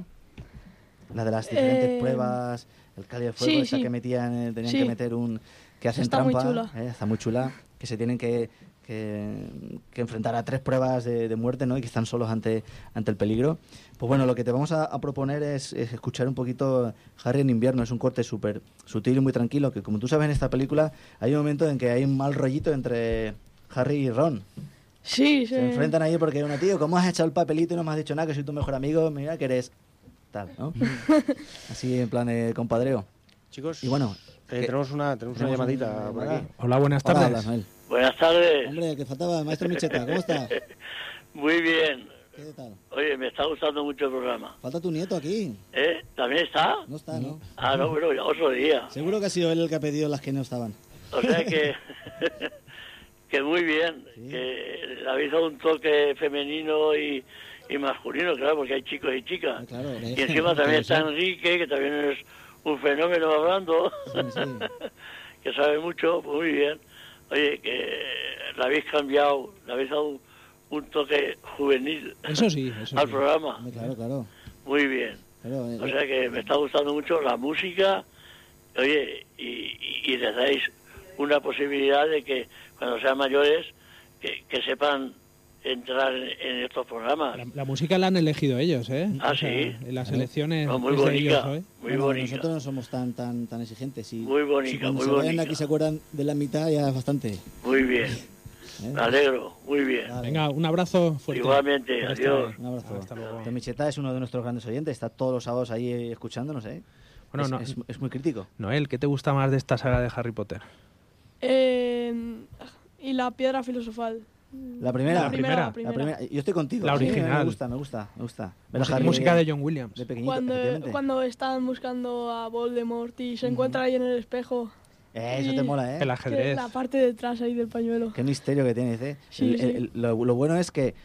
La de las diferentes Eh, pruebas, el Cáliz del Fuego, sí, esa sí. que metían, eh, tenían Sí. que meter un... que hacen Está muy trampa, chula. ¿eh? Está muy chula, que se tienen que, que, que enfrentar a tres pruebas de, de muerte, ¿no? Y que están solos ante, ante el peligro. Pues bueno, lo que te vamos a, a proponer es, es escuchar un poquito Harry en invierno. Es un corte súper sutil y muy tranquilo, que como tú sabes en esta película hay un momento en que hay un mal rollito entre Harry y Ron. Sí, sí. Se enfrentan ahí porque uno, tío, ¿cómo has echado el papelito y no me has dicho nada? Que soy tu mejor amigo, mira que eres tal, ¿no? Así en plan de compadreo. Chicos, Y bueno, eh, que- tenemos una, tenemos una tenemos llamadita una por llamada. aquí. Hola, buenas Hola, tardes. hablas, Noel. Buenas tardes. Hombre, que faltaba, maestro Micheta, ¿cómo estás? Muy bien. ¿Qué tal? Oye, me está gustando mucho el programa. Falta tu nieto aquí. ¿Eh? ¿También está? No está, ¿no? Ah, no, bueno, ya otro día. Seguro que ha sido él el que ha pedido las que no estaban. O sea que, que muy bien. Que le habéis dado un toque femenino y, y masculino, claro, porque hay chicos y chicas. Claro. Y encima también está Enrique, que también es un fenómeno hablando, Sí, sí. que sabe mucho, pues muy bien. Oye, que le habéis cambiado, le habéis dado un, un toque juvenil Eso sí, eso al sí. programa. Hombre, claro, claro. Muy bien. Claro, eh, O sea que me está gustando mucho la música, oye, y, y, y les dais una posibilidad de que cuando sean mayores, que, que sepan entrar en, en estos programas. La, la música la han elegido ellos, ¿eh? Ah, O sea, sí. en las elecciones No, muy es de bonita, ellos hoy. muy bueno, bonita. nosotros no somos tan tan tan exigentes. Si, Muy bonita, si cuando muy se vayan bonita. aquí se acuerdan de la mitad ya es bastante. Muy bien, ¿eh? me alegro, muy bien. Vale. Venga, un abrazo fuerte. Igualmente, Por adiós. esta- Un abrazo. Hasta luego. Don Micheta es uno de nuestros grandes oyentes, está todos los sábados ahí eh, escuchándonos, ¿eh? Bueno, es, no- es, es muy crítico. Noel, ¿qué te gusta más de esta saga de Harry Potter? Eh, y la piedra filosofal. La primera, La primera, la La primera. Yo estoy contigo. La sí, me- original. Me gusta, me gusta, me gusta. Ver a Música, Harry música de John Williams. de pequeñito, Cuando, efectivamente. cuando están buscando a Voldemort y se encuentran ahí en el espejo. Eh, eso y te mola, ¿eh? El que ajedrez. la parte de atrás ahí del pañuelo. Qué misterio que tienes, ¿eh? Sí, El- sí. el- lo, lo bueno es que,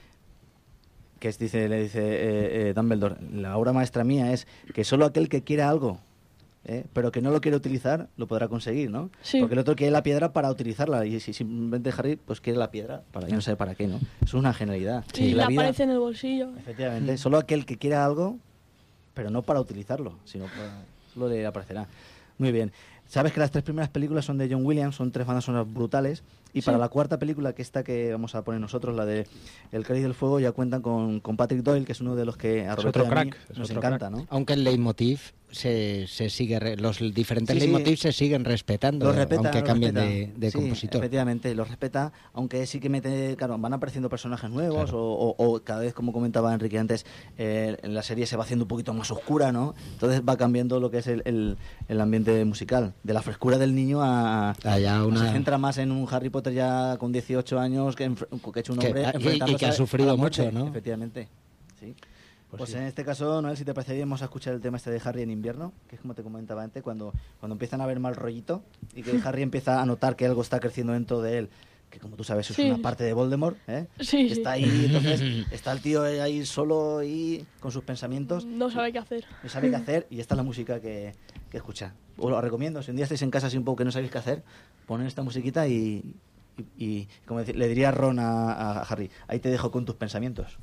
que es- dice, le dice eh, eh, Dumbledore, la obra maestra mía es que solo aquel que quiera algo, ¿eh? pero que no lo quiere utilizar, lo podrá conseguir, ¿no? Sí. Porque el otro quiere la piedra para utilizarla y si simplemente Harry pues quiere la piedra para yo no sé para qué, ¿no? Eso es una genialidad. y En le la vida, aparece en el bolsillo. efectivamente, solo aquel que quiera algo, pero no para utilizarlo, sino para, solo le aparecerá. Muy bien. Sabes que las tres primeras películas son de John Williams, son tres bandas sonoras brutales. Y Sí. para la cuarta película, que esta que vamos a poner nosotros, la de El Cáliz del Fuego, ya cuentan con, con Patrick Doyle, que es uno de los que a Es Roberto otro y a mí crack, es nos otro encanta, crack. ¿no? Aunque el leitmotiv se, se sigue, re- los diferentes Sí, sí. leitmotiv se siguen respetando, Los respeta, aunque los cambien respeta. de, de Sí, compositor. efectivamente, los respeta, aunque sí que mete, claro, van apareciendo personajes nuevos Claro. o, o- o cada vez, como comentaba Enrique antes, eh, en la serie se va haciendo un poquito más oscura, ¿no? Entonces va cambiando lo que es el, el- el ambiente musical, de la frescura del niño a... Ah, ya una- Se centra más en un Harry Potter ya con dieciocho años que, enf- que ha hecho un Que- hombre y- y enfrentándose que ha a- sufrido a la muerte, mucho, ¿no? Efectivamente, sí. Pues Pues, sí. en este caso, Noel, si te parece bien, vamos a escuchar el tema este de Harry en invierno, que es como te comentaba antes, cuando, cuando empiezan a ver mal rollito y que Harry empieza a notar que algo está creciendo dentro de él, que como tú sabes es Sí. una parte de Voldemort, ¿eh? Sí, Que sí. está ahí, entonces está el tío ahí solo y con sus pensamientos, No sabe qué hacer. no sabe qué hacer y esta es la música que, que escucha. Os lo recomiendo, si un día estáis en casa así un poco que no sabéis qué hacer, ponen esta musiquita y, Y, y como decir, le diría Ron a, a Harry, ahí te dejo con tus pensamientos.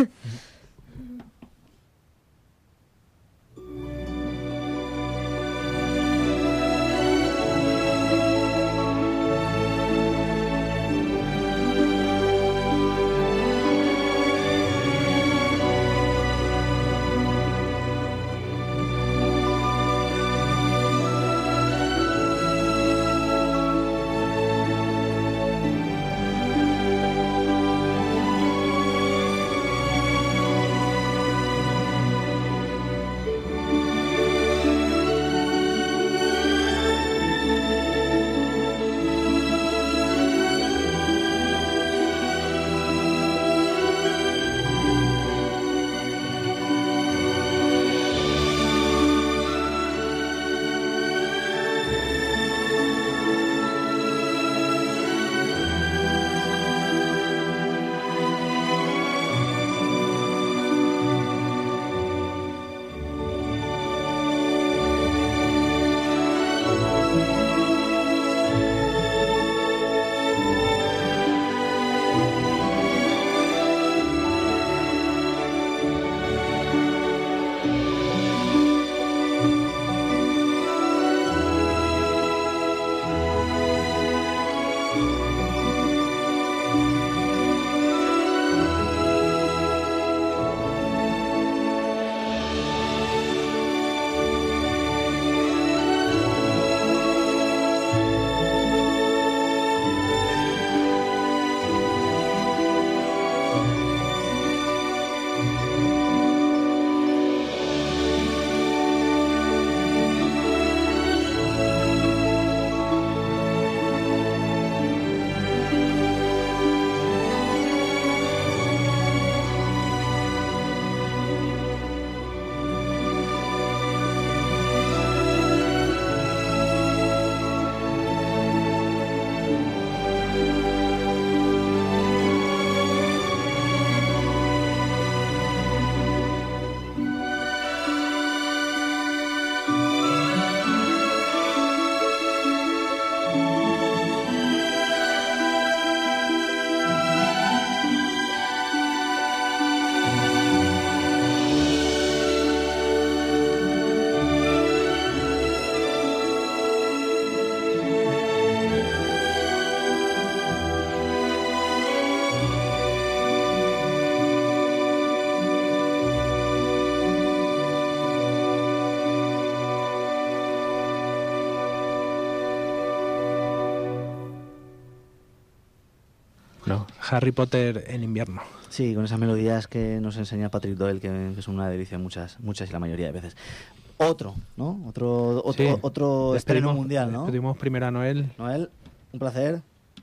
No, Harry Potter en invierno. Sí, con esas melodías que nos enseña Patrick Doyle, que, que son una delicia muchas, muchas y la mayoría de veces. Otro, ¿no? Otro, otro, Sí. otro estreno Despedimos- mundial, ¿no? Despedimos primero a Noel. Noel, un placer.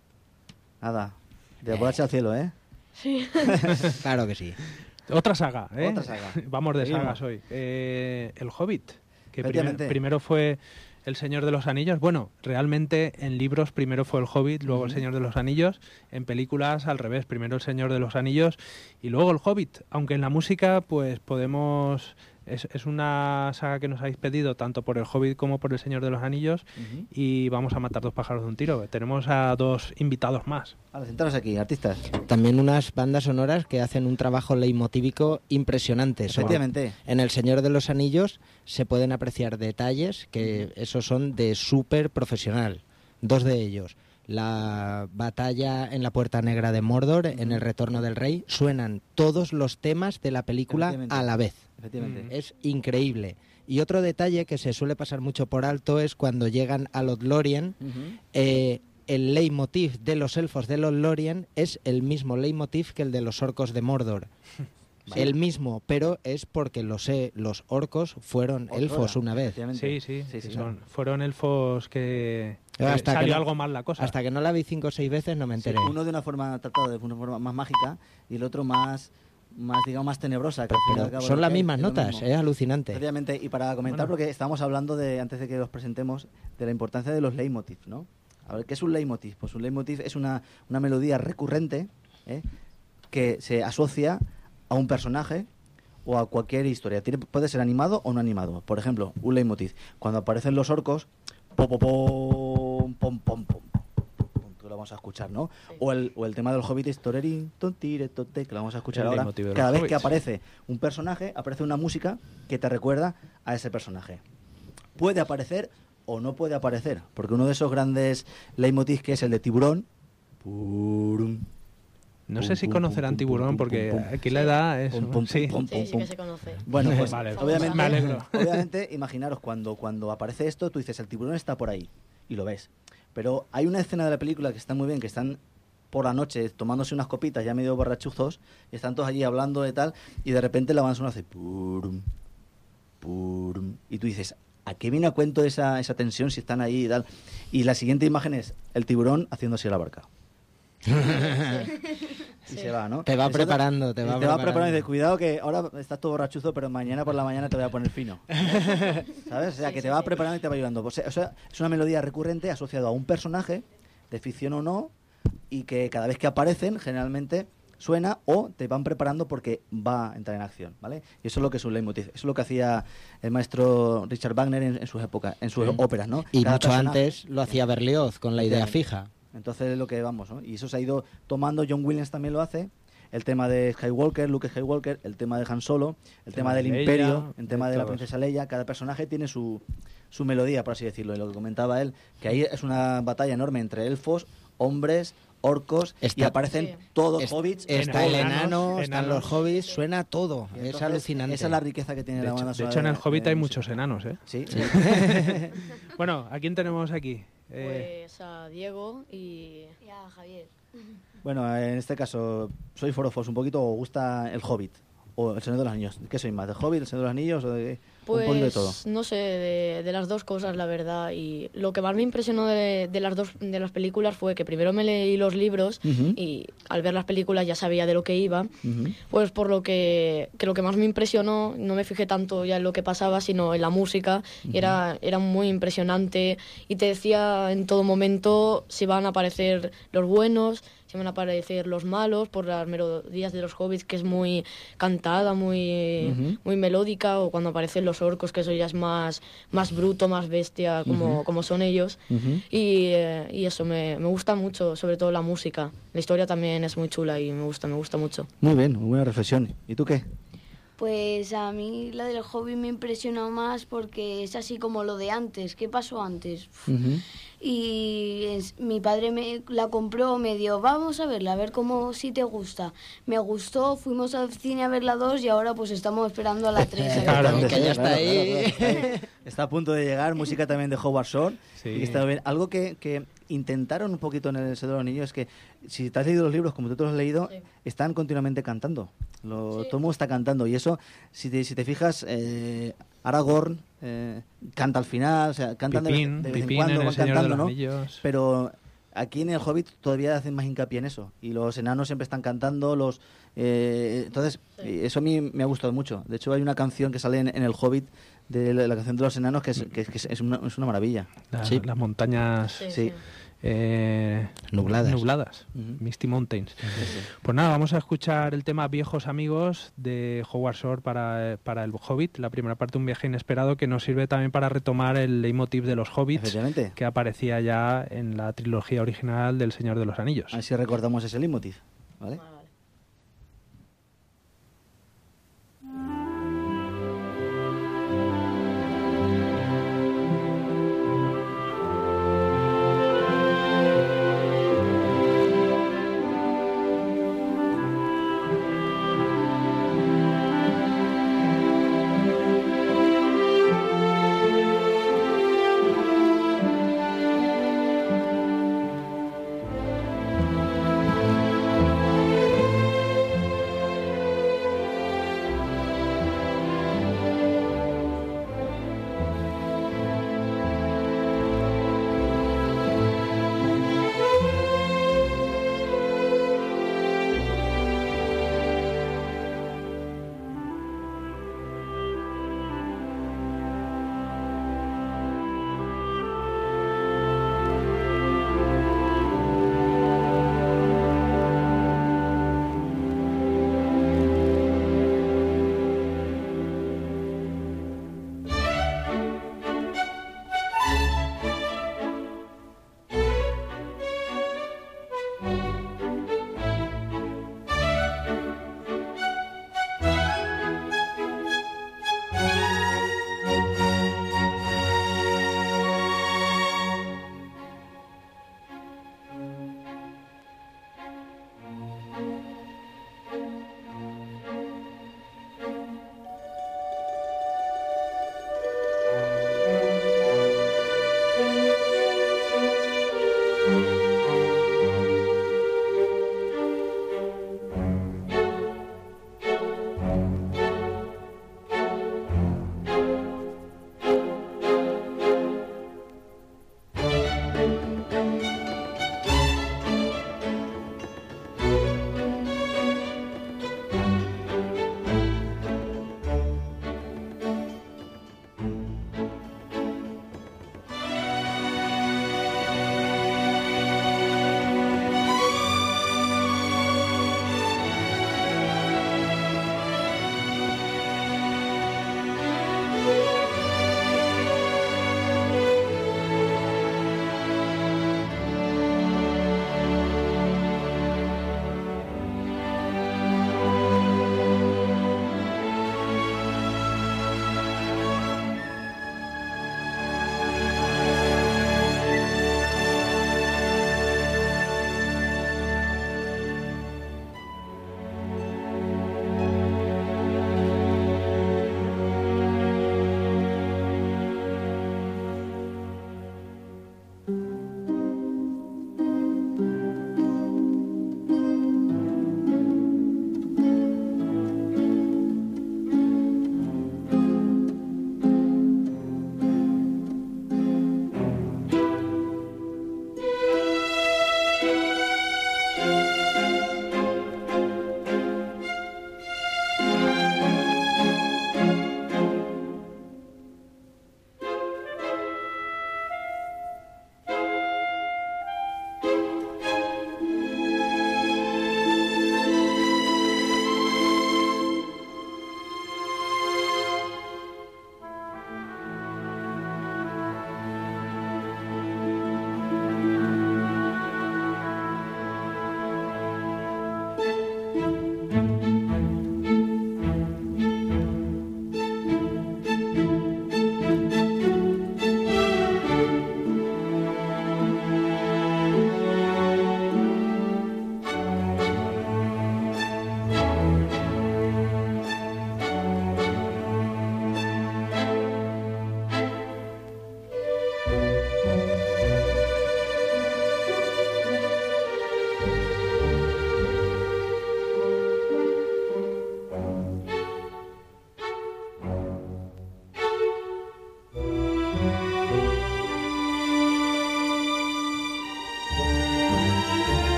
Nada, de volarse al cielo, ¿eh? Sí. Claro que sí. Otra saga, ¿eh? Otra saga. Vamos de Seguimos. sagas hoy. Eh, el Hobbit, que primer- Efectivamente. primero fue El Señor de los Anillos. Bueno, realmente en libros primero fue El Hobbit, luego El Ujú. Señor de los Anillos. En películas al revés, primero El Señor de los Anillos y luego El Hobbit. Aunque en la música pues podemos... Es, es una saga que nos habéis pedido tanto por El Hobbit como por El Señor de los Anillos Ujú. y vamos a matar dos pájaros de un tiro. Tenemos a dos invitados más. Ahora, sentaros aquí, artistas. También unas bandas sonoras que hacen un trabajo leitmotívico impresionante. Sobre- Efectivamente. En El Señor de los Anillos se pueden apreciar detalles que esos son de súper profesional. Dos de ellos. La batalla en la Puerta Negra de Mordor, en El Retorno del Rey, suenan todos los temas de la película Efectivamente. a la vez. Efectivamente. Es increíble. Y otro detalle que se suele pasar mucho por alto es cuando llegan a Lothlórien, Ujú. eh, el leitmotiv de los elfos de Lothlórien es el mismo leitmotiv que el de los orcos de Mordor. Vale. El mismo, pero es porque los, eh, los orcos fueron Otra elfos hora, una vez. efectivamente. Sí, sí, Sí, sí, son- fueron elfos que, que Hasta que salió no- algo mal la cosa. Hasta que no la vi cinco o seis veces no me Sí, enteré. uno de una forma tratado de una forma más mágica y el otro más, más digamos, más tenebrosa. Que al fin y Pero al cabo son lo las que es- mismas es lo notas, mismo. es alucinante. Efectivamente, y para comentar, Bueno. porque estábamos hablando de, antes de que los presentemos, de la importancia de los leitmotiv, ¿no? A ver, ¿qué es un leitmotiv? Pues un leitmotiv es una, una melodía recurrente, ¿eh? Que se asocia a un personaje o a cualquier historia. Tiene, puede ser animado o no animado. Por ejemplo, un leitmotiv. Cuando aparecen los orcos, pom, pom, pom, pom, pom, pom, pom, que lo vamos vamos a escuchar, ¿no? Sí. O, el, o el tema del Hobbit es torerín, tontire, tote, que lo vamos a escuchar el ahora. Cada vez hobbits. que aparece un personaje, aparece una música que te recuerda a ese personaje. Puede aparecer o no puede aparecer, porque uno de esos grandes leitmotivs que es el de Tiburón, purum, no pum, sé si pum, conocerán pum, Tiburón, pum, porque pum, pum. aquí la edad es... Pum, pum, sí. pum, pum, Sí, sí pum. que se conoce. Bueno, pues vale, obviamente, me alegro. obviamente, imaginaros, cuando, cuando aparece esto, tú dices, el tiburón está por ahí, y lo ves. Pero hay una escena de la película que está muy bien, que están por la noche tomándose unas copitas ya medio borrachuzos, y están todos allí hablando de tal, y de repente la banda sonora hace purum, purum, y tú dices, ¿a qué viene a cuento esa, esa tensión si están ahí y tal? Y la siguiente imagen es el tiburón haciendo así a la barca. Sí. Y Sí. se va, ¿no? Te va Eso preparando, te va te preparando. va preparando y dice, cuidado que ahora estás todo borrachuzo, pero mañana por la mañana te voy a poner fino. ¿Sabes? O sea, Sí, que sí, te va sí. preparando y te va ayudando. O sea, o sea, es una melodía recurrente asociada a un personaje, de ficción o no, y que cada vez que aparecen, generalmente suena o te van preparando porque va a entrar en acción, ¿vale? Y eso es lo que es un leitmotiv. Eso es lo que hacía el maestro Richard Wagner en, en sus épocas, en sus Sí. óperas, ¿no? Y Cada mucho personaje- antes lo hacía Berlioz con la idea fija. Entonces es lo que vamos, ¿no? Y eso se ha ido tomando, John Williams también lo hace, el tema de Skywalker, Luke Skywalker, el tema de Han Solo, el tema, tema del de Leia, Imperio, el tema de la claro. princesa Leia, cada personaje tiene su, su melodía, por así decirlo, y lo que comentaba él, que ahí es una batalla enorme entre elfos, hombres, orcos, y Está- aparecen Sí. todos Es- hobbits. Está el enanos, enano, están enanos. los hobbits, suena todo. Y Es entonces, alucinante. Esa es la riqueza que tiene De la hecho, banda de sonora hecho, en el de- Hobbit de hay música. muchos enanos, ¿eh? Sí. Bueno, ¿a quién tenemos aquí? Eh, Pues a Diego y... Y a Javier. Bueno, en este caso, soy forofos un poquito, o gusta el Hobbit, o el Señor de los Anillos. ¿Qué soy más, del Hobbit, el Señor de los Anillos, o de un poquito de todo? Pues no sé, de, de las dos cosas, la verdad. Y lo que más me impresionó de, de las dos de las películas fue que primero me leí los libros Ujú. y al ver las películas ya sabía de lo que iba. Ujú. Pues por lo que, que lo que más me impresionó, no me fijé tanto ya en lo que pasaba, sino en la música. Y era, era muy impresionante y te decía en todo momento si van a aparecer los buenos, si van a aparecer los malos, por las melodías de los hobbits, que es muy cantada, muy, Ujú. muy melódica, o cuando aparecen los orcos, que eso ya es más, más bruto, más bestia, como, Ujú. como son ellos. Ujú. Y, eh, y eso, me, me gusta mucho, sobre todo la música. La historia también es muy chula y me gusta, me gusta mucho. Muy bien, muy buena reflexión. ¿Y tú qué? Pues a mí la del hobby me impresionó más porque es así como lo de antes. ¿Qué pasó antes? Ujú. Y es- mi padre me la compró, me dio, vamos a verla, a ver cómo si te gusta. Me gustó, fuimos al cine a ver la dos y ahora pues estamos esperando a la tres. Claro, que ya está ahí. claro, está ahí. Está a punto de llegar, música también de Howard Shore. Sí. Y que está bien. Algo que, que intentaron un poquito en El Señor de los Anillos es que si te has leído los libros como tú te los has leído, Sí. están continuamente cantando. Lo- Sí. Todo el mundo está cantando. Y eso, si te, si te fijas, eh, Aragorn eh, canta al final, o sea, cantan de vez- Pipín, de vez en Pipín cuando, en El van Señor de cantando, los ¿no? Anillos. Pero aquí en el Hobbit todavía hacen más hincapié en eso. Y los enanos siempre están cantando, los eh, entonces Sí. eso a mí me ha gustado mucho. De hecho hay una canción que sale en, en el Hobbit de la, la canción de los enanos que es, que, es- que es, una, es una maravilla. La- Sí. Las montañas Sí, Sí. sí. eh, Nubladas. nubladas, Ujú. Misty Mountains. Pues nada, vamos a escuchar el tema Viejos Amigos de Howard Shore para, para el Hobbit, la primera parte, un viaje inesperado que nos sirve también para retomar el leitmotiv de los Hobbits Efectivamente. que aparecía ya en la trilogía original del Señor de los Anillos. Así recordamos ese leitmotiv, ¿vale? Vale, vale. Thank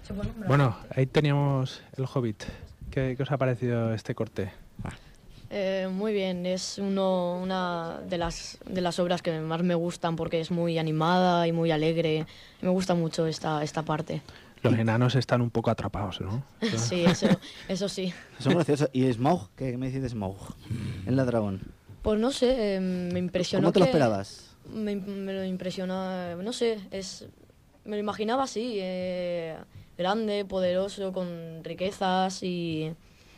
Bueno, ahí teníamos El Hobbit. ¿Qué, qué os ha parecido este corte? Eh, muy bien, es uno, una de las, de las obras que más me gustan porque es muy animada y muy alegre. Me gusta mucho esta, esta parte. Los enanos están un poco atrapados, ¿no? Sí, eso, eso sí. Son graciosos. ¿Y Smaug? ¿Qué me dices de Smaug? En la dragón. Pues no sé, eh, me impresionó. ¿Cómo te lo que- esperabas? Me, me lo impresiona, no sé, es, me lo imaginaba así, eh, grande, poderoso, con riquezas y,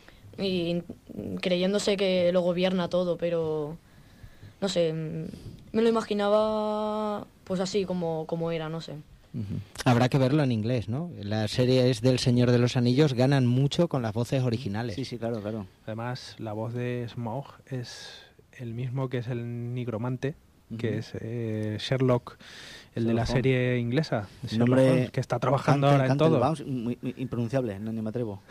y creyéndose que lo gobierna todo, pero no sé, me lo imaginaba pues así como, como era, no sé. Habrá que verlo en inglés, ¿no? Las series del Señor de los Anillos ganan mucho con las voces originales. Sí, sí, claro, claro. Además, la voz de Smaug es el mismo que es el nigromante, que Ujú. es eh, Sherlock, el de la Sherlock serie inglesa, de Sherlock Nombre Holmes, que está trabajando Canter- ahora en todo. Canterbury, muy- muy impronunciable, no ni me atrevo.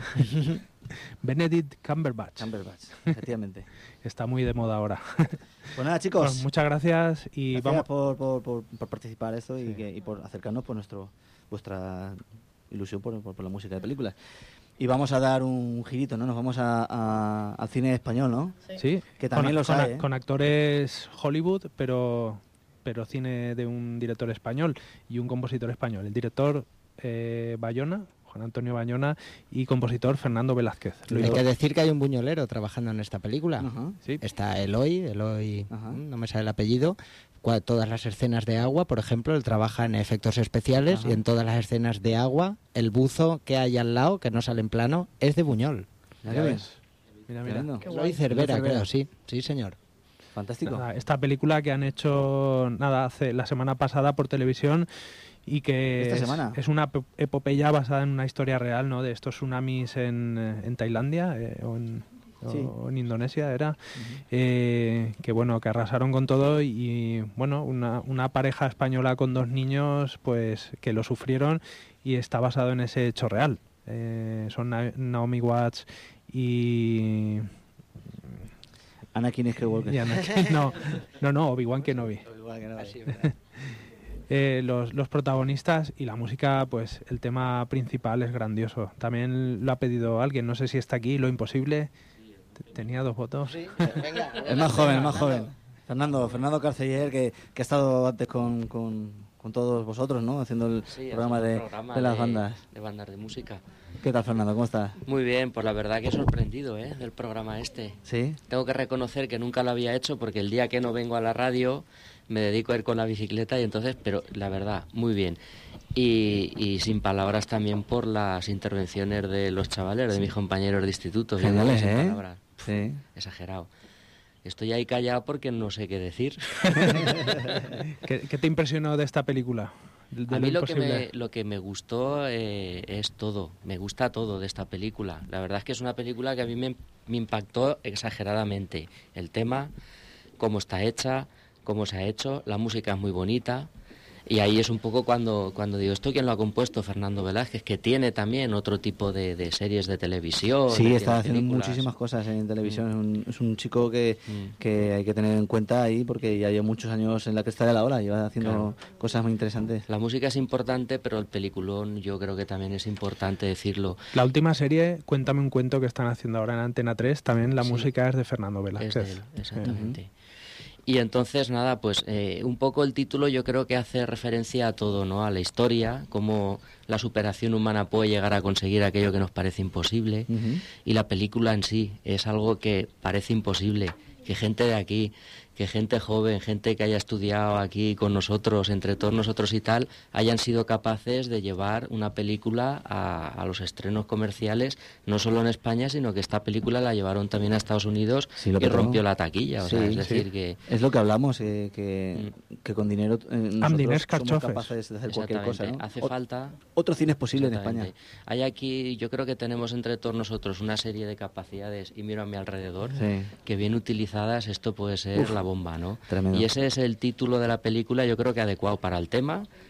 Benedict Cumberbatch. Cumberbatch, efectivamente. Está muy de moda ahora. Pues nada, chicos. Pues muchas gracias y Gracias vamos. por, por, por, por participar en esto y, que- y por acercarnos por nuestro vuestra ilusión por, por- por la música de películas. Y vamos a dar un girito, ¿no? Nos vamos a, a- al cine español, ¿no? Sí, Que también con, los con- hay, ¿eh? con actores Hollywood, pero pero cine de un director español y un compositor español. El director eh, Bayona, Juan Antonio Bayona, y compositor Fernando Velázquez. Lo Hay hizo- que decir que hay un buñolero trabajando en esta película. Ajá. Está Eloy, Eloy, no me sale el apellido. Cua- Todas las escenas de agua, por ejemplo, él trabaja en efectos especiales. Ajá. Y en todas las escenas de agua, el buzo que hay al lado, que no sale en plano, es de Buñol. Mira qué bien. Mira, mira. Tremendo. Eloy Cervera, Cervera. creo, sí. Sí, señor. Fantástico. Nada, esta película que han hecho nada hace la semana pasada por televisión y que ¿Esta es, semana? es una ep- epopeya basada en una historia real, ¿no? De estos tsunamis en, eh, en Tailandia eh, o, en, o Sí. en Indonesia era, eh, que bueno, que arrasaron con todo y bueno, una, una pareja española con dos niños, pues que lo sufrieron y está basado en ese hecho real. Eh, son Na- Naomi Watts y Anakin Skywalker. y Anakin- no, no, no, Obi-Wan Kenobi. Eh, los, los protagonistas y la música, pues el tema principal es grandioso. También lo ha pedido alguien, no sé si está aquí, Lo Imposible. T- Tenía dos votos. Es más joven, es más joven. Fernando, Fernando Carceller, que, que ha estado antes con, con, con todos vosotros, ¿no? Haciendo el Sí, programa, haciendo de, el programa de las de- bandas. de bandas de música. ¿Qué tal, Fernando? ¿Cómo estás? Muy bien, pues la verdad que he sorprendido, ¿eh? Del programa este. ¿Sí? Tengo que reconocer que nunca lo había hecho porque el día que no vengo a la radio me dedico a ir con la bicicleta y entonces, pero la verdad, muy bien. Y, y sin palabras también por las intervenciones de los chavales, de mis compañeros de instituto. Yo digo Geniales, sin ¿eh? palabras. Sí. Exagerado. Estoy ahí callado porque no sé qué decir. ¿Qué, qué te impresionó de esta película? De- de A mí lo que, Imposible. me, lo que me gustó eh, es todo, me gusta todo de esta película. La verdad es que es una película que a mí me, me impactó exageradamente. El tema, cómo está hecha, cómo se ha hecho, la música es muy bonita. Y ahí es un poco cuando, cuando digo, ¿esto quién lo ha compuesto? Fernando Velázquez, que tiene también otro tipo de, de series de televisión. Sí, tiene está haciendo películas. muchísimas cosas en televisión. Es, un, es un chico que, Mm. que hay que tener en cuenta ahí porque ya lleva muchos años en la cresta de la ola. Lleva haciendo Claro. cosas muy interesantes. La música es importante, pero el peliculón yo creo que también es importante decirlo. La última serie, Cuéntame un cuento, que están haciendo ahora en Antena tres, también la Sí. música es de Fernando Es Velázquez. de él, exactamente. Y entonces, nada, pues eh, un poco el título yo creo que hace referencia a todo, ¿no? A la historia, cómo la superación humana puede llegar a conseguir aquello que nos parece imposible. Ujú. Y la película en sí es algo que parece imposible. Que gente de aquí, que gente joven, gente que haya estudiado aquí con nosotros, entre todos nosotros y tal, hayan sido capaces de llevar una película a, a los estrenos comerciales, no solo en España, sino que esta película la llevaron también a Estados Unidos Sí, lo y petó. rompió la taquilla. O sea, Sí, es decir, sí. que Es lo que hablamos, eh, que, que con dinero eh, nosotros diners somos carchofes. capaces de hacer cualquier cosa. ¿no? hace Ot- falta... Otro cine es posible en Exactamente. España. Hay aquí, yo creo que tenemos entre todos nosotros una serie de capacidades, y miro a mi alrededor, Sí. que bien utilizadas esto puede ser Uf, la bomba, ¿no? tremendo. Y ese es el título de la película, yo creo que adecuado para el tema,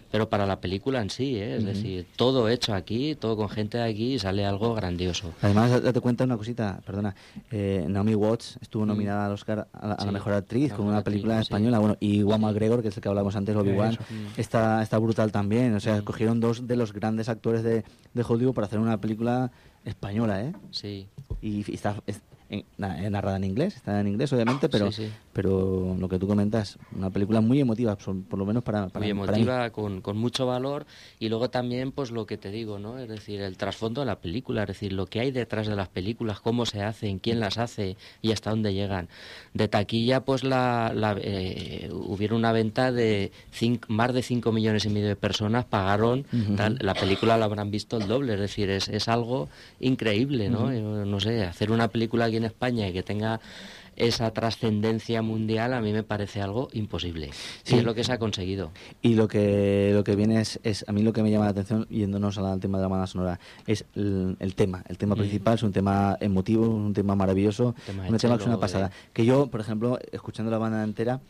pero para la película en sí, ¿eh? Es Ujú. decir, todo hecho aquí, todo con gente de aquí y sale algo grandioso. Además, date cuenta una cosita, perdona, eh, Naomi Watts estuvo Mm. nominada al Oscar a la, a la Sí, mejor actriz la con mejor una actriz, película sí. española, bueno, y Iwan McGregor, que es el que hablábamos antes, Obi-Wan, Eso. está, está brutal también, o sea, escogieron dos de los grandes actores de, de Hollywood para hacer una película española, ¿eh? Sí. Y, y está es- en- na- eh, narrada en inglés, está en inglés obviamente, pero Sí, sí. pero lo que tú comentas, una película muy emotiva, por, por lo menos para, para, Muy para mí. emotiva, con, con mucho valor, y luego también pues lo que te digo, ¿no? Es decir, el trasfondo de la película, es decir, lo que hay detrás de las películas, cómo se hacen, quién las hace y hasta dónde llegan. De taquilla pues la, la eh, hubieron una venta de cinco, más de cinco millones y medio de personas pagaron, Ujú. tal, la película la habrán visto el doble, es decir, es, es algo increíble, ¿no? Ujú. Yo no sé, hacer una película aquí en España y que tenga esa trascendencia mundial a mí me parece algo imposible. Sí. Y es lo que se ha conseguido. Y lo que lo que viene es, es a mí lo que me llama la atención, yéndonos al tema de la banda sonora, es el, el tema. El tema Mm. principal es un tema emotivo, un tema maravilloso, tema de un tema que es una cello, pasada. de- Que yo, por ejemplo, escuchando la banda entera,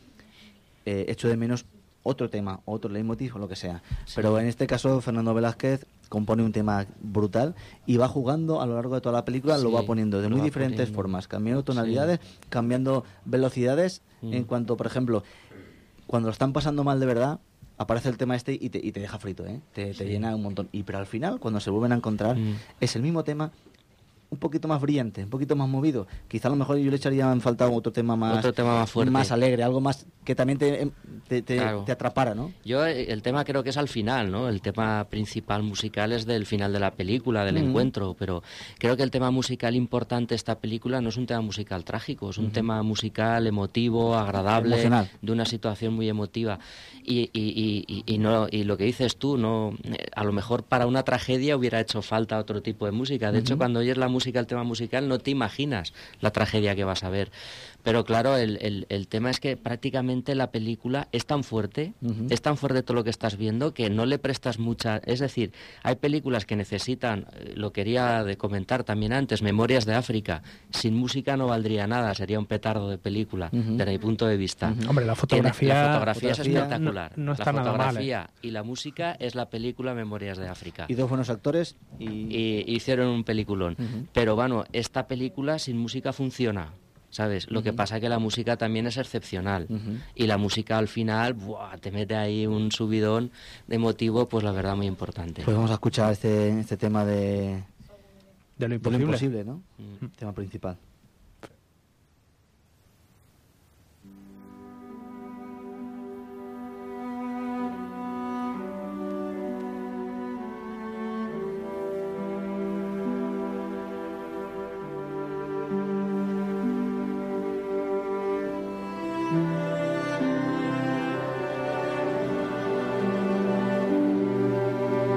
eh, echo de menos otro tema, otro leitmotiv o lo que sea. Sí. Pero en este caso, Fernando Velázquez compone un tema brutal y va jugando a lo largo de toda la película, lo Sí, va poniendo de lo muy va diferentes poniendo. formas, cambiando tonalidades, cambiando velocidades, Mm. en cuanto, por ejemplo, cuando lo están pasando mal de verdad, aparece el tema este y te, y te deja frito, ¿eh? Te, te Sí. llena un montón. Y pero al final, cuando se vuelven a encontrar, Mm. es el mismo tema, un poquito más brillante, un poquito más movido. Quizá a lo mejor yo le echaría en falta otro tema más, Otro tema más fuerte. más alegre, algo más que también te, te, te- Claro. te atrapara, ¿no? Yo eh, el tema creo que es al final, ¿no? El tema principal musical es del final de la película, del Mm. encuentro, pero creo que el tema musical importante de esta película no es un tema musical trágico, es un Ujú. tema musical emotivo, agradable, Emocional. de una situación muy emotiva. Y, y, y, y- y no, y lo que dices tú, no, eh, a lo mejor para una tragedia hubiera hecho falta otro tipo de música. De hecho, Ujú. cuando oyes la música, el tema musical, no te imaginas la tragedia que vas a ver. Pero claro, el, el, el tema es que prácticamente la película es tan fuerte, Ujú. es tan fuerte todo lo que estás viendo que no le prestas mucha... Es decir, hay películas que necesitan, eh, lo quería de comentar también antes, Memorias de África. Sin música no valdría nada, sería un petardo de película, Ujú. desde mi punto de vista. Ujú. Hombre, la Tiene- fotografía, la fotografía es fotografía espectacular. no- no está la nada mal, ¿eh? fotografía y la música es la película Memorias de África. Y dos buenos actores y... Y hicieron un peliculón. Ujú. Pero bueno, esta película sin música funciona, ¿sabes? Lo que Ujú. pasa es que la música también es excepcional. Ujú. Y la música al final, ¡buah!, te mete ahí un subidón de motivo, pues la verdad muy importante. Pues vamos a escuchar este, este tema de, de lo de lo imposible. imposible, ¿no? Mm. Tema principal.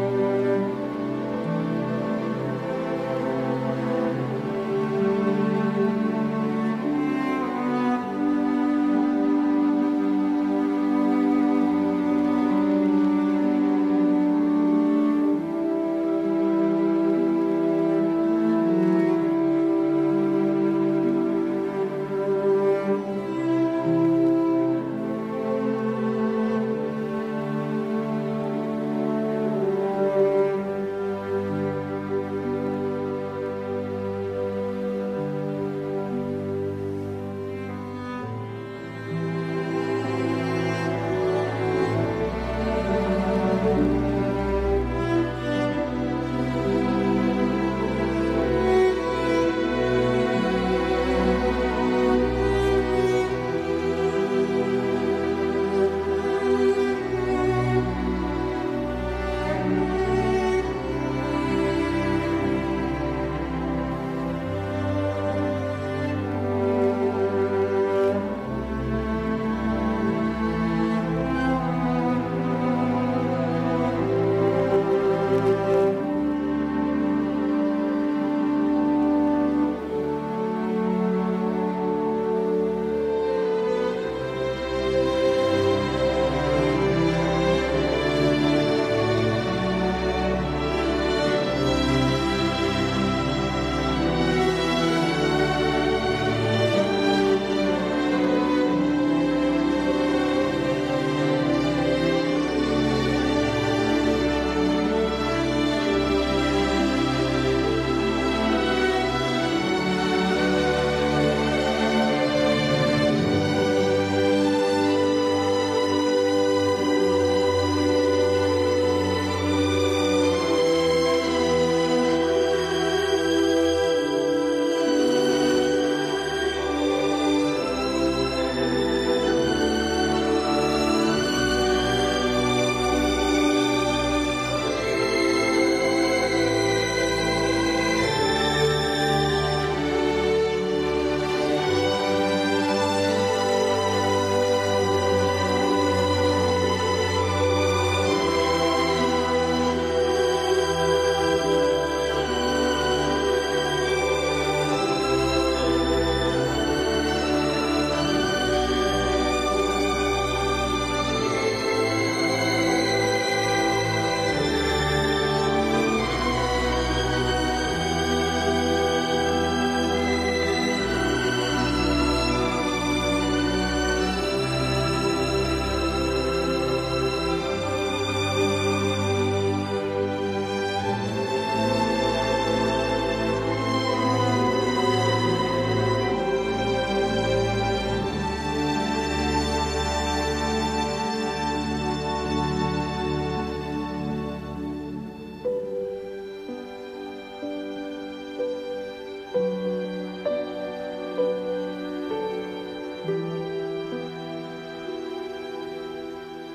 Thank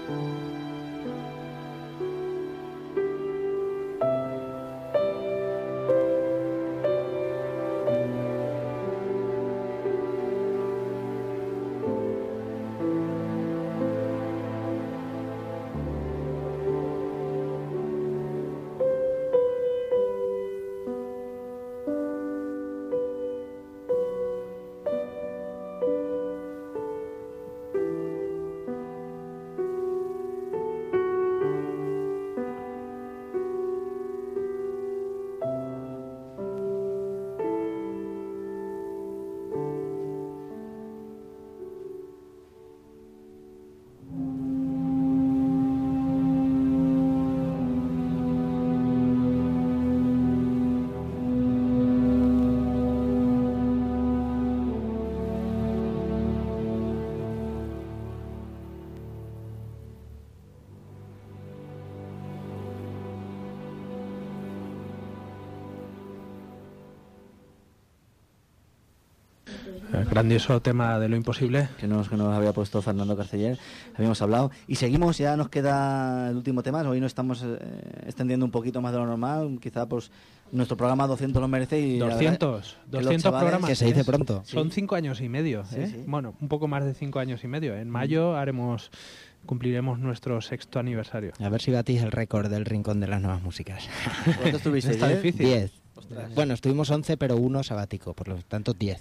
El grandioso tema de lo imposible. Que nos, que nos había puesto Fernando Carceller, habíamos hablado. Y seguimos, ya nos queda el último tema. Hoy nos estamos eh, extendiendo un poquito más de lo normal. Quizá pues nuestro programa doscientos lo merece. Y doscientos, doscientos chavales, programas. Que se dice pronto. Son cinco años y medio. Sí, ¿eh? sí. Bueno, un poco más de cinco años y medio. En mayo haremos, cumpliremos nuestro sexto aniversario. A ver si batís el récord del Rincón de las Nuevas Músicas. ¿Cuánto estuviste? Está ¿diez? difícil. Diez. Ostras. Bueno, estuvimos once, pero uno sabático, por lo tanto diez.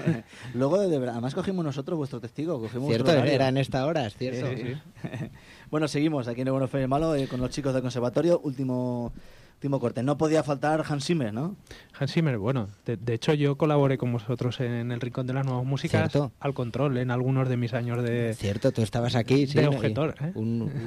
Luego, de verdad, además cogimos nosotros vuestro testigo. Cogimos Cierto, vuestro horario. era en esta hora, es cierto. Sí, sí. Bueno, seguimos aquí en el Bueno Fue y el Malo eh, con los chicos del conservatorio. Último, último corte. No podía faltar Hans Zimmer, ¿no? Hans Zimmer, bueno, de, de hecho yo colaboré con vosotros en el Rincón de las Nuevas Músicas Cierto. al control en algunos de mis años de, Cierto, tú estabas aquí, sí. de ¿no? objetor. ¿eh? Un, un-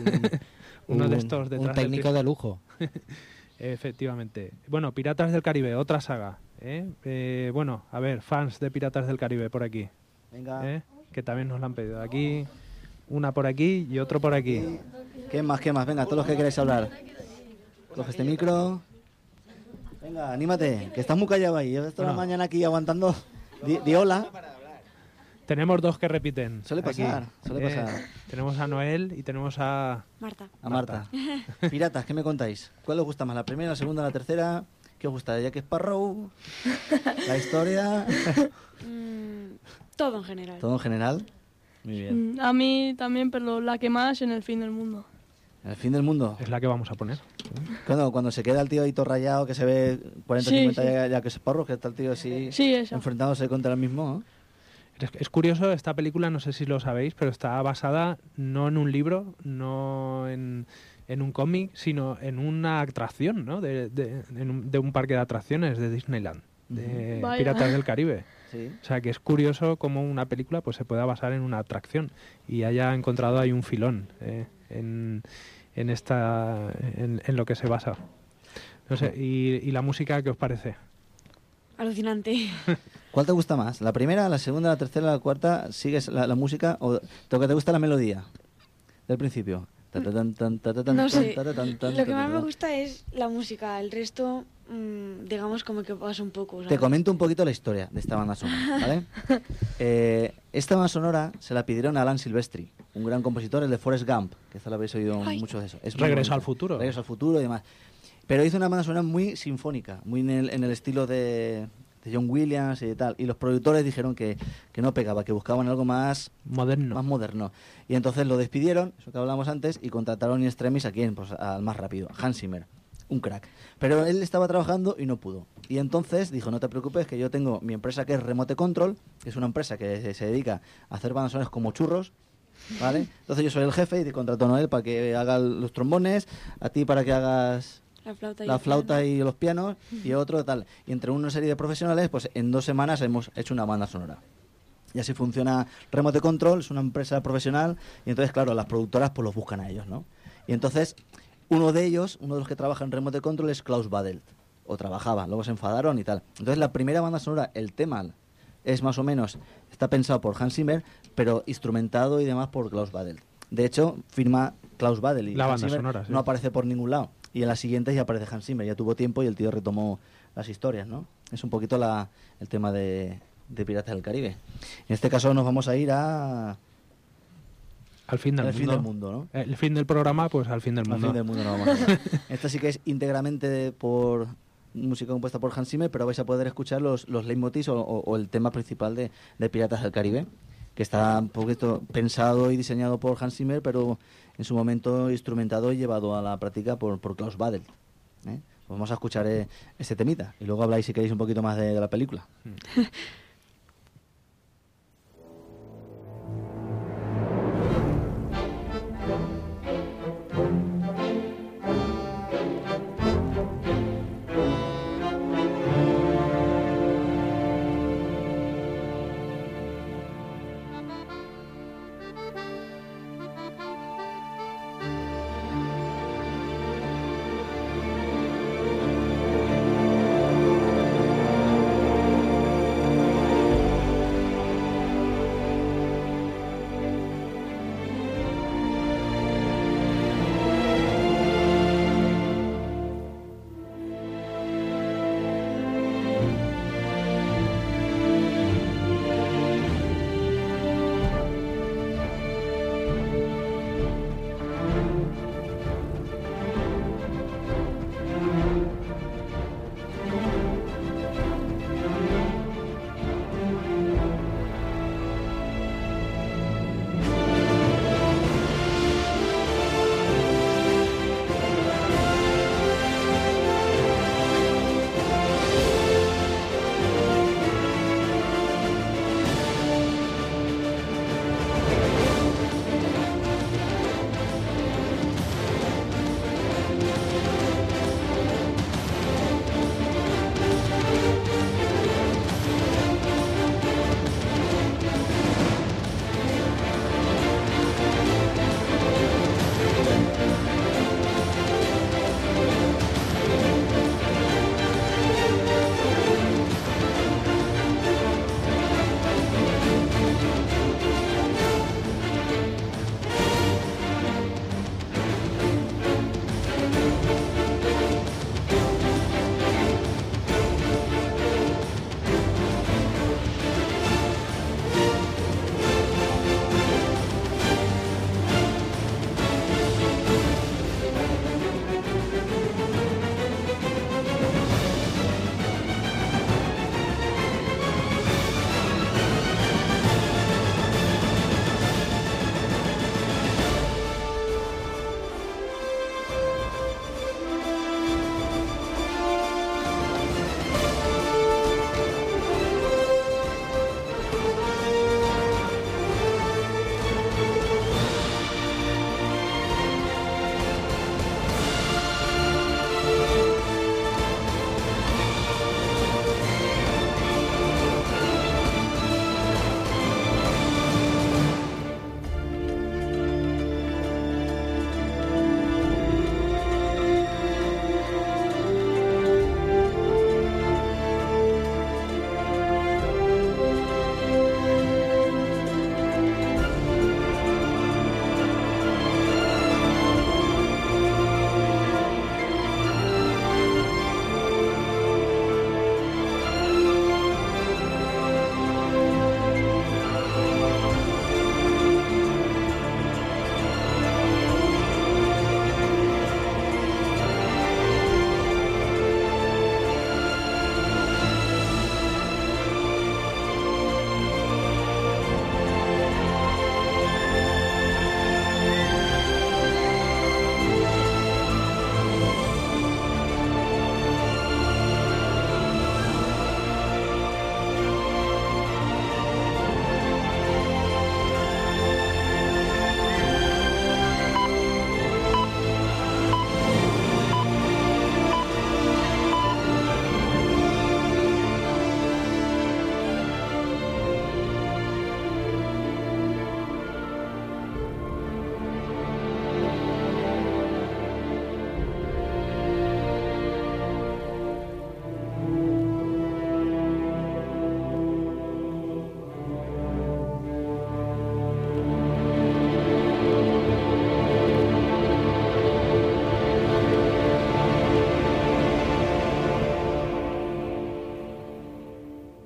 Uno de un- estos un detrás del técnico tif- de lujo. Efectivamente. Bueno, Piratas del Caribe, otra saga. ¿eh? Eh, bueno, a ver, fans de Piratas del Caribe por aquí. Venga. ¿eh? Que también nos la han pedido. Aquí, una por aquí y otro por aquí. ¿Qué más? ¿Qué más? Venga, todos los que queráis hablar. Coge este micro. Venga, anímate, que estás muy callado ahí. Yo toda la No. mañana aquí aguantando. Di, di hola. Tenemos dos que repiten. Suele aquí. pasar, suele Eh, pasar. Tenemos a Noel y tenemos a... Marta. A Marta. Piratas, ¿qué me contáis? ¿Cuál os gusta más? ¿La primera, la segunda, la tercera? ¿Qué os gusta? ¿Jack Sparrow? ¿La historia? Mm, todo en general. ¿Todo en general? Muy bien. Mm, A mí también, pero la que más en el fin del mundo. ¿El fin del mundo? Es la que vamos a poner. Cuando, cuando se queda el tío ahí todo rayado, que se ve cuarenta Sí, cincuenta sí. ya, ya que es Sparrow, que está el tío así Sí, esa. enfrentándose contra el mismo, ¿no? Es, es curioso, esta película, no sé si lo sabéis, pero está basada no en un libro, no en, en un cómic, sino en una atracción, ¿no? De, de, en un, de un parque de atracciones de Disneyland, de Vaya. Piratas del Caribe. Sí. O sea, que es curioso cómo una película pues se pueda basar en una atracción y haya encontrado ahí un filón eh, en, en, esta, en, en lo que se basa. No sé, y, y la música, ¿qué os parece? Alucinante. ¿Cuál te gusta más? ¿La primera, la segunda, la tercera, la cuarta? ¿Sigues la, la música o lo que te gusta la melodía del principio? No sé. Lo Lo que más me gusta es la música. El resto, mm, digamos, como que pasa un poco. Te ¿sabes? comento un poquito la historia de esta banda sonora, ¿vale? Eh, esta banda sonora se la pidieron a Alan Silvestri, un gran compositor, el de Forrest Gump, que esta lo habéis oído Ay. mucho de eso. Es muy Regreso bonito. al futuro. Regreso al futuro y demás. Pero hizo una banda sonora muy sinfónica, muy en el, en el estilo de, de John Williams y tal. Y los productores dijeron que, que no pegaba, que buscaban algo más Moderno. más moderno. Y entonces lo despidieron, eso que hablamos antes, y contrataron in extremis a quién, pues al más rápido, a Hans Zimmer, un crack. Pero él estaba trabajando y no pudo. Y entonces dijo, no te preocupes, que yo tengo mi empresa que es Remote Control, que es una empresa que se, se dedica a hacer bandas sonoras como churros, ¿vale? Entonces yo soy el jefe y te contrato a Noel para que haga los trombones, a ti para que hagas La flauta y la el flauta piano. y los pianos, y otro tal. Y entre una serie de profesionales, pues en dos semanas hemos hecho una banda sonora. Y así funciona Remote Control, es una empresa profesional, y entonces, claro, las productoras pues los buscan a ellos, ¿no? Y entonces, uno de ellos, uno de los que trabaja en Remote Control es Klaus Badelt, o trabajaba, luego se enfadaron y tal. Entonces, la primera banda sonora, el tema es más o menos, está pensado por Hans Zimmer, pero instrumentado y demás por Klaus Badelt. De hecho, firma Klaus Badelt y La Hans banda Zimmer sonora, sí. no aparece por ningún lado. Y en las siguientes ya aparece Hans Zimmer, ya tuvo tiempo y el tío retomó las historias, ¿no? Es un poquito la, el tema de, de Piratas del Caribe. En este caso nos vamos a ir a Al fin del el mundo. fin del mundo, ¿no? El fin del programa, pues al fin del mundo. Al fin del mundo no vamos a hacer. Esta sí que es íntegramente por música compuesta por Hans Zimmer, pero vais a poder escuchar los, los leitmotivs o, o, o el tema principal de, de Piratas del Caribe, que está un poquito pensado y diseñado por Hans Zimmer, pero en su momento instrumentado y llevado a la práctica por, por Klaus Badel. ¿eh? Vamos a escuchar eh, este temita y luego habláis si queréis un poquito más de, de la película.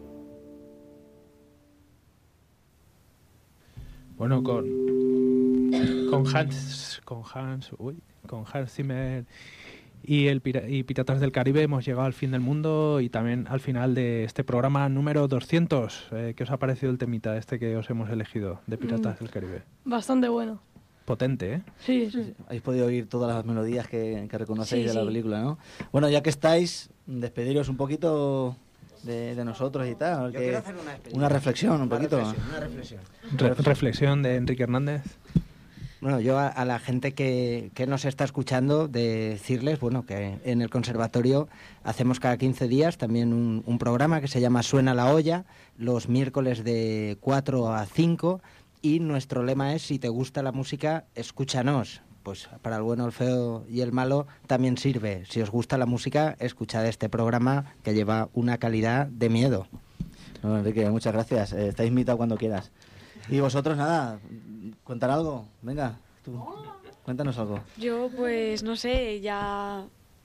Bueno, con, con Hans, con Hans, uy, con Hans Zimmer y el Pira- y Piratas del Caribe hemos llegado al fin del mundo y también al final de este programa número doscientos. Eh, ¿Qué os ha parecido el temita este que os hemos elegido de Piratas Mm. del Caribe? Bastante bueno. Potente, ¿eh? Sí, sí. Habéis podido oír todas las melodías que, que reconocéis Sí, de la sí. película, ¿no? Bueno, ya que estáis, despediros un poquito de, de nosotros y tal. Yo que- quiero hacer una despedida. una reflexión, un Una poquito. reflexión, una reflexión. Re- reflexión de Enrique Hernández. Bueno, yo a, a la gente que, que nos está escuchando de decirles, bueno, que en el conservatorio hacemos cada quince días también un, un programa que se llama Suena la olla, los miércoles de cuatro a cinco, y nuestro lema es: si te gusta la música, escúchanos. Pues para el bueno, el feo y el malo también sirve. Si os gusta la música, escuchad este programa que lleva una calidad de miedo. No, Enrique, muchas gracias. Eh, estáis invitados cuando quieras. Y vosotros, nada, contar algo. Venga, tú, cuéntanos algo. Yo, pues, no sé, ya...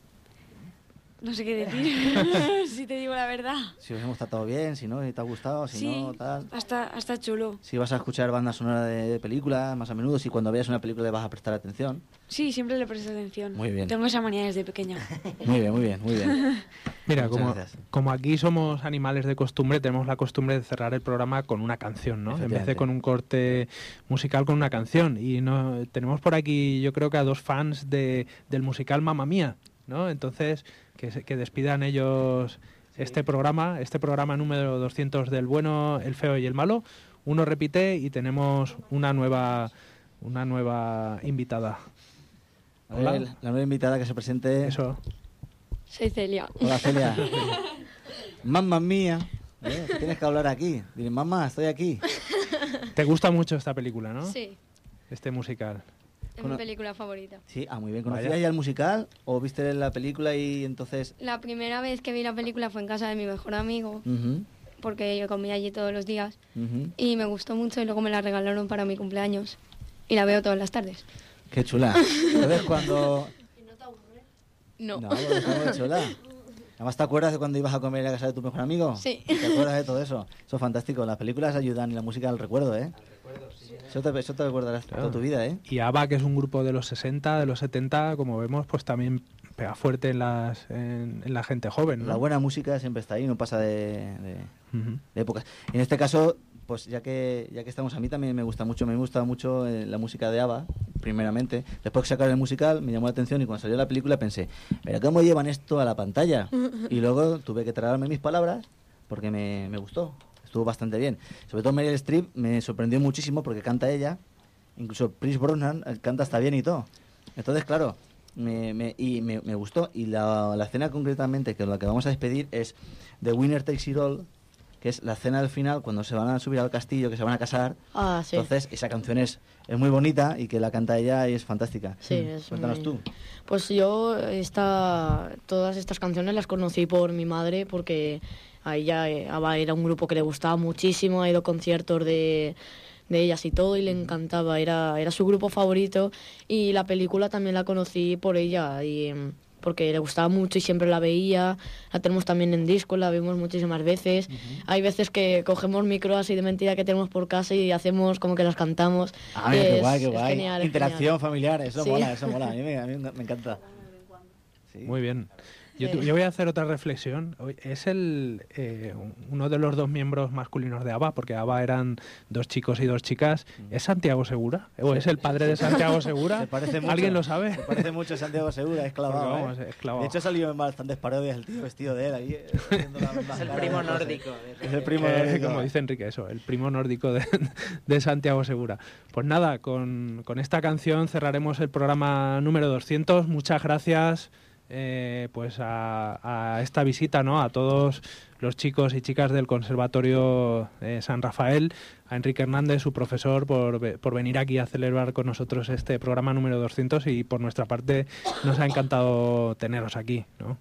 No sé qué decir, si te digo la verdad. Si os hemos tratado bien, si no, si te ha gustado, si Sí, no, tal. hasta, hasta chulo. Si vas a escuchar banda sonora de, de películas más a menudo, si cuando veas una película le vas a prestar atención. Sí, siempre le presto atención. Muy bien. Tengo esa manía desde pequeña. Muy bien, muy bien, muy bien. Mira, Muchas como, gracias. como aquí somos animales de costumbre, tenemos la costumbre de cerrar el programa con una canción, ¿no? En vez de Efectivamente. con un corte musical, con una canción. Y no tenemos por aquí, yo creo que a dos fans de, del musical Mamma Mía, ¿no? Entonces, que, se- que despidan ellos este programa, este programa número doscientos del bueno, el feo y el malo. Uno repite y tenemos una nueva, una nueva invitada. A ver, Hola. la nueva invitada que se presente. Eso. Soy Celia. Hola, Celia. Mamma mía. ¿Eh? ¿Qué tienes que hablar aquí? Dile, mamá, estoy aquí. ¿Te gusta mucho esta película, no? Sí, Este musical. es Cono- mi película favorita. Sí, ah, muy bien. ¿Conocías Vaya. ya el musical o viste la película y entonces...? La primera vez que vi la película fue en casa de mi mejor amigo, Ujú, porque yo comía allí todos los días, ujú. y me gustó mucho y luego me la regalaron para mi cumpleaños. Y la veo todas las tardes. Qué chula. ¿Sabes cuando...? No. No, porque está muy chula. Además, ¿te acuerdas de cuando ibas a comer a casa de tu mejor amigo? Sí. ¿Te acuerdas de todo eso? Eso es fantástico. Las películas ayudan y la música al recuerdo, ¿eh? Eso te, eso te recordarás toda tu vida, ¿eh? Y ABBA, que es un grupo de los sesenta, de los setenta, como vemos, pues también pega fuerte en, las, en, en la gente joven, ¿no? La buena música siempre está ahí, no pasa de, de, Ujú. de épocas. En este caso, pues ya que ya que estamos, a mí también me gusta mucho, me gusta mucho eh, la música de ABBA, primeramente. Después que sacaron el musical, me llamó la atención y cuando salió la película pensé, ¿pero cómo llevan esto a la pantalla? Y luego tuve que tragarme mis palabras porque me, me gustó. Estuvo bastante bien. Sobre todo Meryl Streep me sorprendió muchísimo porque canta ella, incluso Pierce Brosnan eh, canta hasta bien y todo. Entonces, claro, me, me, y me, me gustó. Y la, la escena concretamente que la que vamos a despedir es The Winner Takes It All, que es la escena del final cuando se van a subir al castillo, que se van a casar. Ah, sí. Entonces, esa canción es, es muy bonita y que la canta ella y es fantástica. Sí, es Cuéntanos muy- tú. Pues yo esta, todas estas canciones las conocí por mi madre porque a ella eh, ABBA era un grupo que le gustaba muchísimo, ha ido a conciertos de, de ellas y todo y le encantaba, era, era su grupo favorito y la película también la conocí por ella y em, porque le gustaba mucho y siempre la veía, la tenemos también en disco, la vemos muchísimas veces. Hay veces que cogemos micro así de mentira que tenemos por casa y hacemos como que las cantamos. Ah, mira, qué Es- guay, qué es guay. genial, es Interacción genial. familiar, eso Sí. mola, eso mola. A mí me, a mí me encanta. Muy bien. Yo, tu- yo voy a hacer otra reflexión. Hoy Es el eh, uno de los dos miembros masculinos de ABBA, porque ABBA eran dos chicos y dos chicas. ¿Es Santiago Segura? ¿O es el padre de Santiago Segura? Se parece mucho. ¿Alguien lo sabe? Se parece mucho a Santiago Segura, es clavado. Porque, vamos, ¿eh? es clavado. De hecho, ha salido en bastantes parodias el tío vestido de él ahí. eh, haciendo la misma Es el cara primo de cosas. nórdico. Es el primo Eh, nórdico. como dice Enrique, eso, el primo nórdico de, de Santiago Segura. Pues nada, con, con esta canción cerraremos el programa número doscientos. Muchas gracias eh, pues a, a esta visita, ¿no? A todos los chicos y chicas del Conservatorio eh, San Rafael, a Enrique Hernández, su profesor, por, ve- por venir aquí a celebrar con nosotros este programa número doscientos y por nuestra parte nos ha encantado teneros aquí, ¿no?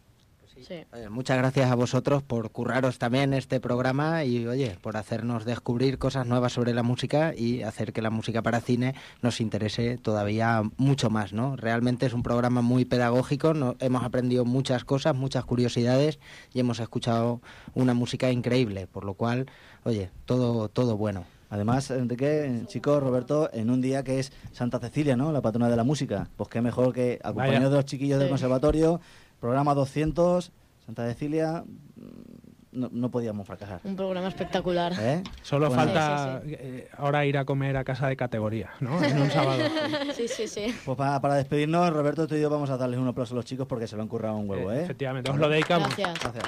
Eh, muchas gracias a vosotros por curraros también este programa y, oye, por hacernos descubrir cosas nuevas sobre la música y hacer que la música para cine nos interese todavía mucho más, ¿no? Realmente es un programa muy pedagógico, no- hemos aprendido muchas cosas, muchas curiosidades y hemos escuchado una música increíble, por lo cual, oye, todo, todo bueno. Además, Enrique, chicos, Roberto, en un día que es Santa Cecilia, ¿no? La patrona de la música. Pues qué mejor que acompañados de los chiquillos sí. del conservatorio, programa doscientos, Santa Cecilia, no, no podíamos fracasar. Un programa espectacular. ¿Eh? Solo bueno, falta sí, sí, sí. Eh, ahora ir a comer a casa de categoría, ¿no? En un sábado. Sí, sí, sí. Pues para, para despedirnos, Roberto, tú y yo vamos a darles un aplauso a los chicos porque se lo han currado un huevo, ¿eh? Efectivamente, os lo dedicamos. Gracias. Gracias.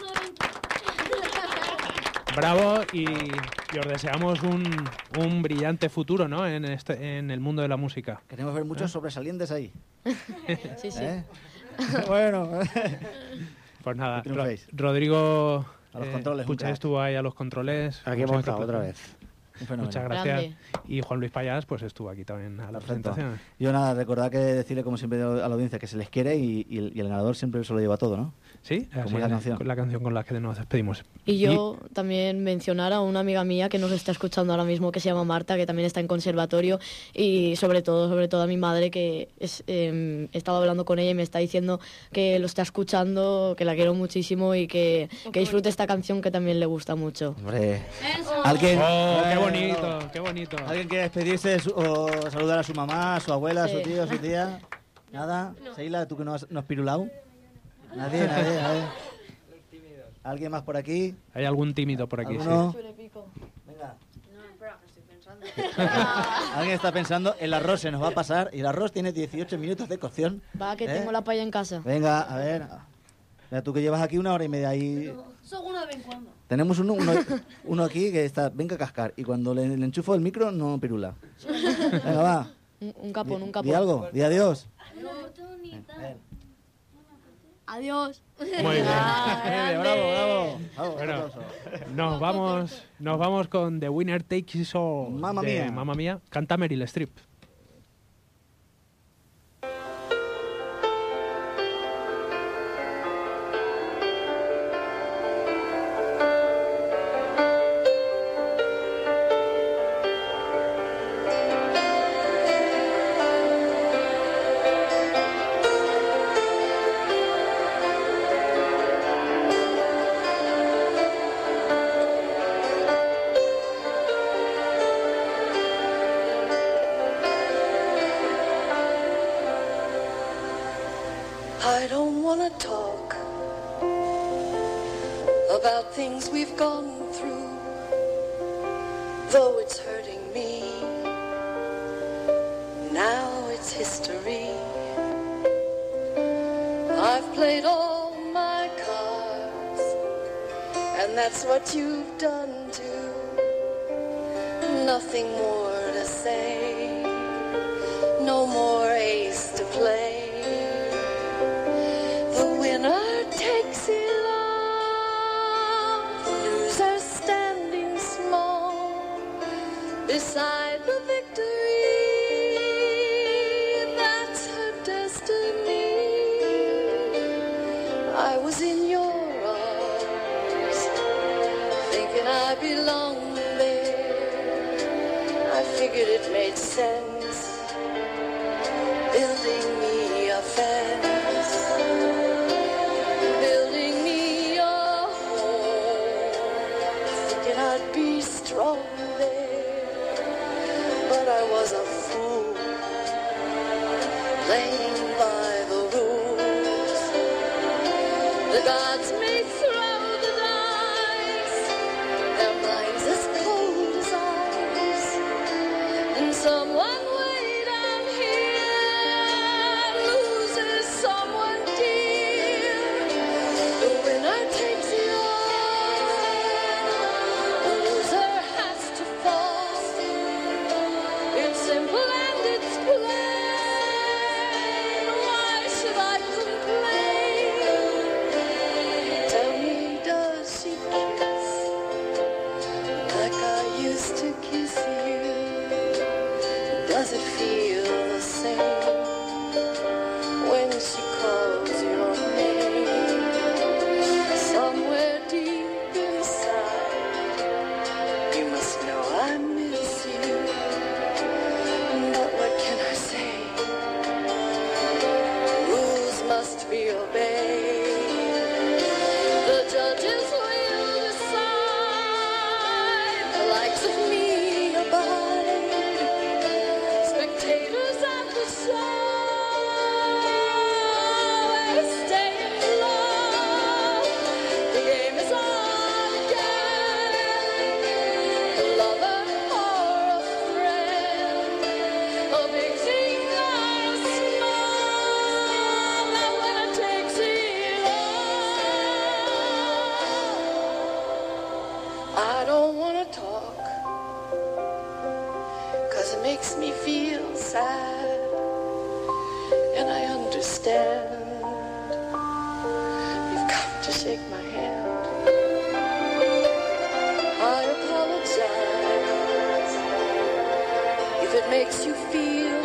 Bravo y, y os deseamos un, un brillante futuro, ¿no? En, este, en el mundo de la música. Queremos ver muchos ¿Eh? sobresalientes ahí. Sí, sí. ¿Eh? Bueno. Pues nada, Ro Rodrigo a los controles, Pucha estuvo ahí a los controles. Aquí hemos estado otra vez. Muchas gracias. Grande. Y Juan Luis Payás pues estuvo aquí también a la Perfecto. presentación. Yo nada, recordad que decirle como siempre a la audiencia que se les quiere y, y, el, y el ganador siempre se lo lleva todo, ¿no? Sí, como la canción. la canción con la que nos despedimos. Y yo y... también mencionar a una amiga mía que nos está escuchando ahora mismo, que se llama Marta, que también está en conservatorio, y sobre todo, sobre todo a mi madre, que es, eh, he estado hablando con ella y me está diciendo que lo está escuchando, que la quiero muchísimo y que, que disfrute esta canción que también le gusta mucho. Hombre, ¿alguien? Oh, qué bonito, qué bonito. ¿Alguien quiere despedirse su, o saludar a su mamá, a su abuela, sí. a su tío, a su tía? ¿Nada? No. Seila, ¿tú que no has, no has pirulado? Nadie, nadie, nadie. ¿Alguien más por aquí? ¿Hay algún tímido por aquí? ¿Alguno? Sí. Venga. No, espera, que estoy pensando. Alguien está pensando, el arroz se nos va a pasar y el arroz tiene dieciocho minutos de cocción. Va, que ¿eh? tengo la paella en casa. Venga, a ver. Mira, tú que llevas aquí una hora y media ahí. Son una de vez en cuando. Tenemos uno, uno, uno aquí que está, venga a cascar, y cuando le, le enchufo el micro no pirula. Venga, va. Un, un capón, un capón. Di algo, di adiós. Adiós. Muy bien. Muy bien, bravo, bravo. bravo bueno, nos vamos, nos vamos con The Winner Takes It All. Mamma Mía. Mamma Mía. Canta Meryl Streep. I don't want to talk about things we've gone through, though it's hurting me. Now it's history. I've played all my cards, and that's what you've done too. Nothing more to say, no more ace to play. The winner takes it all, the loser standing small beside the victory. That's her destiny. I was in your arms, thinking I belonged there. I figured it made sense, building me a fence. Strong there, but I was a fool, playing by the rules. The gods may throw the dice, their minds as cold as ice, and someone way down here loses someone dear. The winner takes it all. Does it feel the same when she calls your name? Somewhere deep inside, you must know I miss you. But what can I say? Rules must be obeyed. The judges will decide. The likes of me me feel sad, and I understand. You've got to shake my hand. I apologize if it makes you feel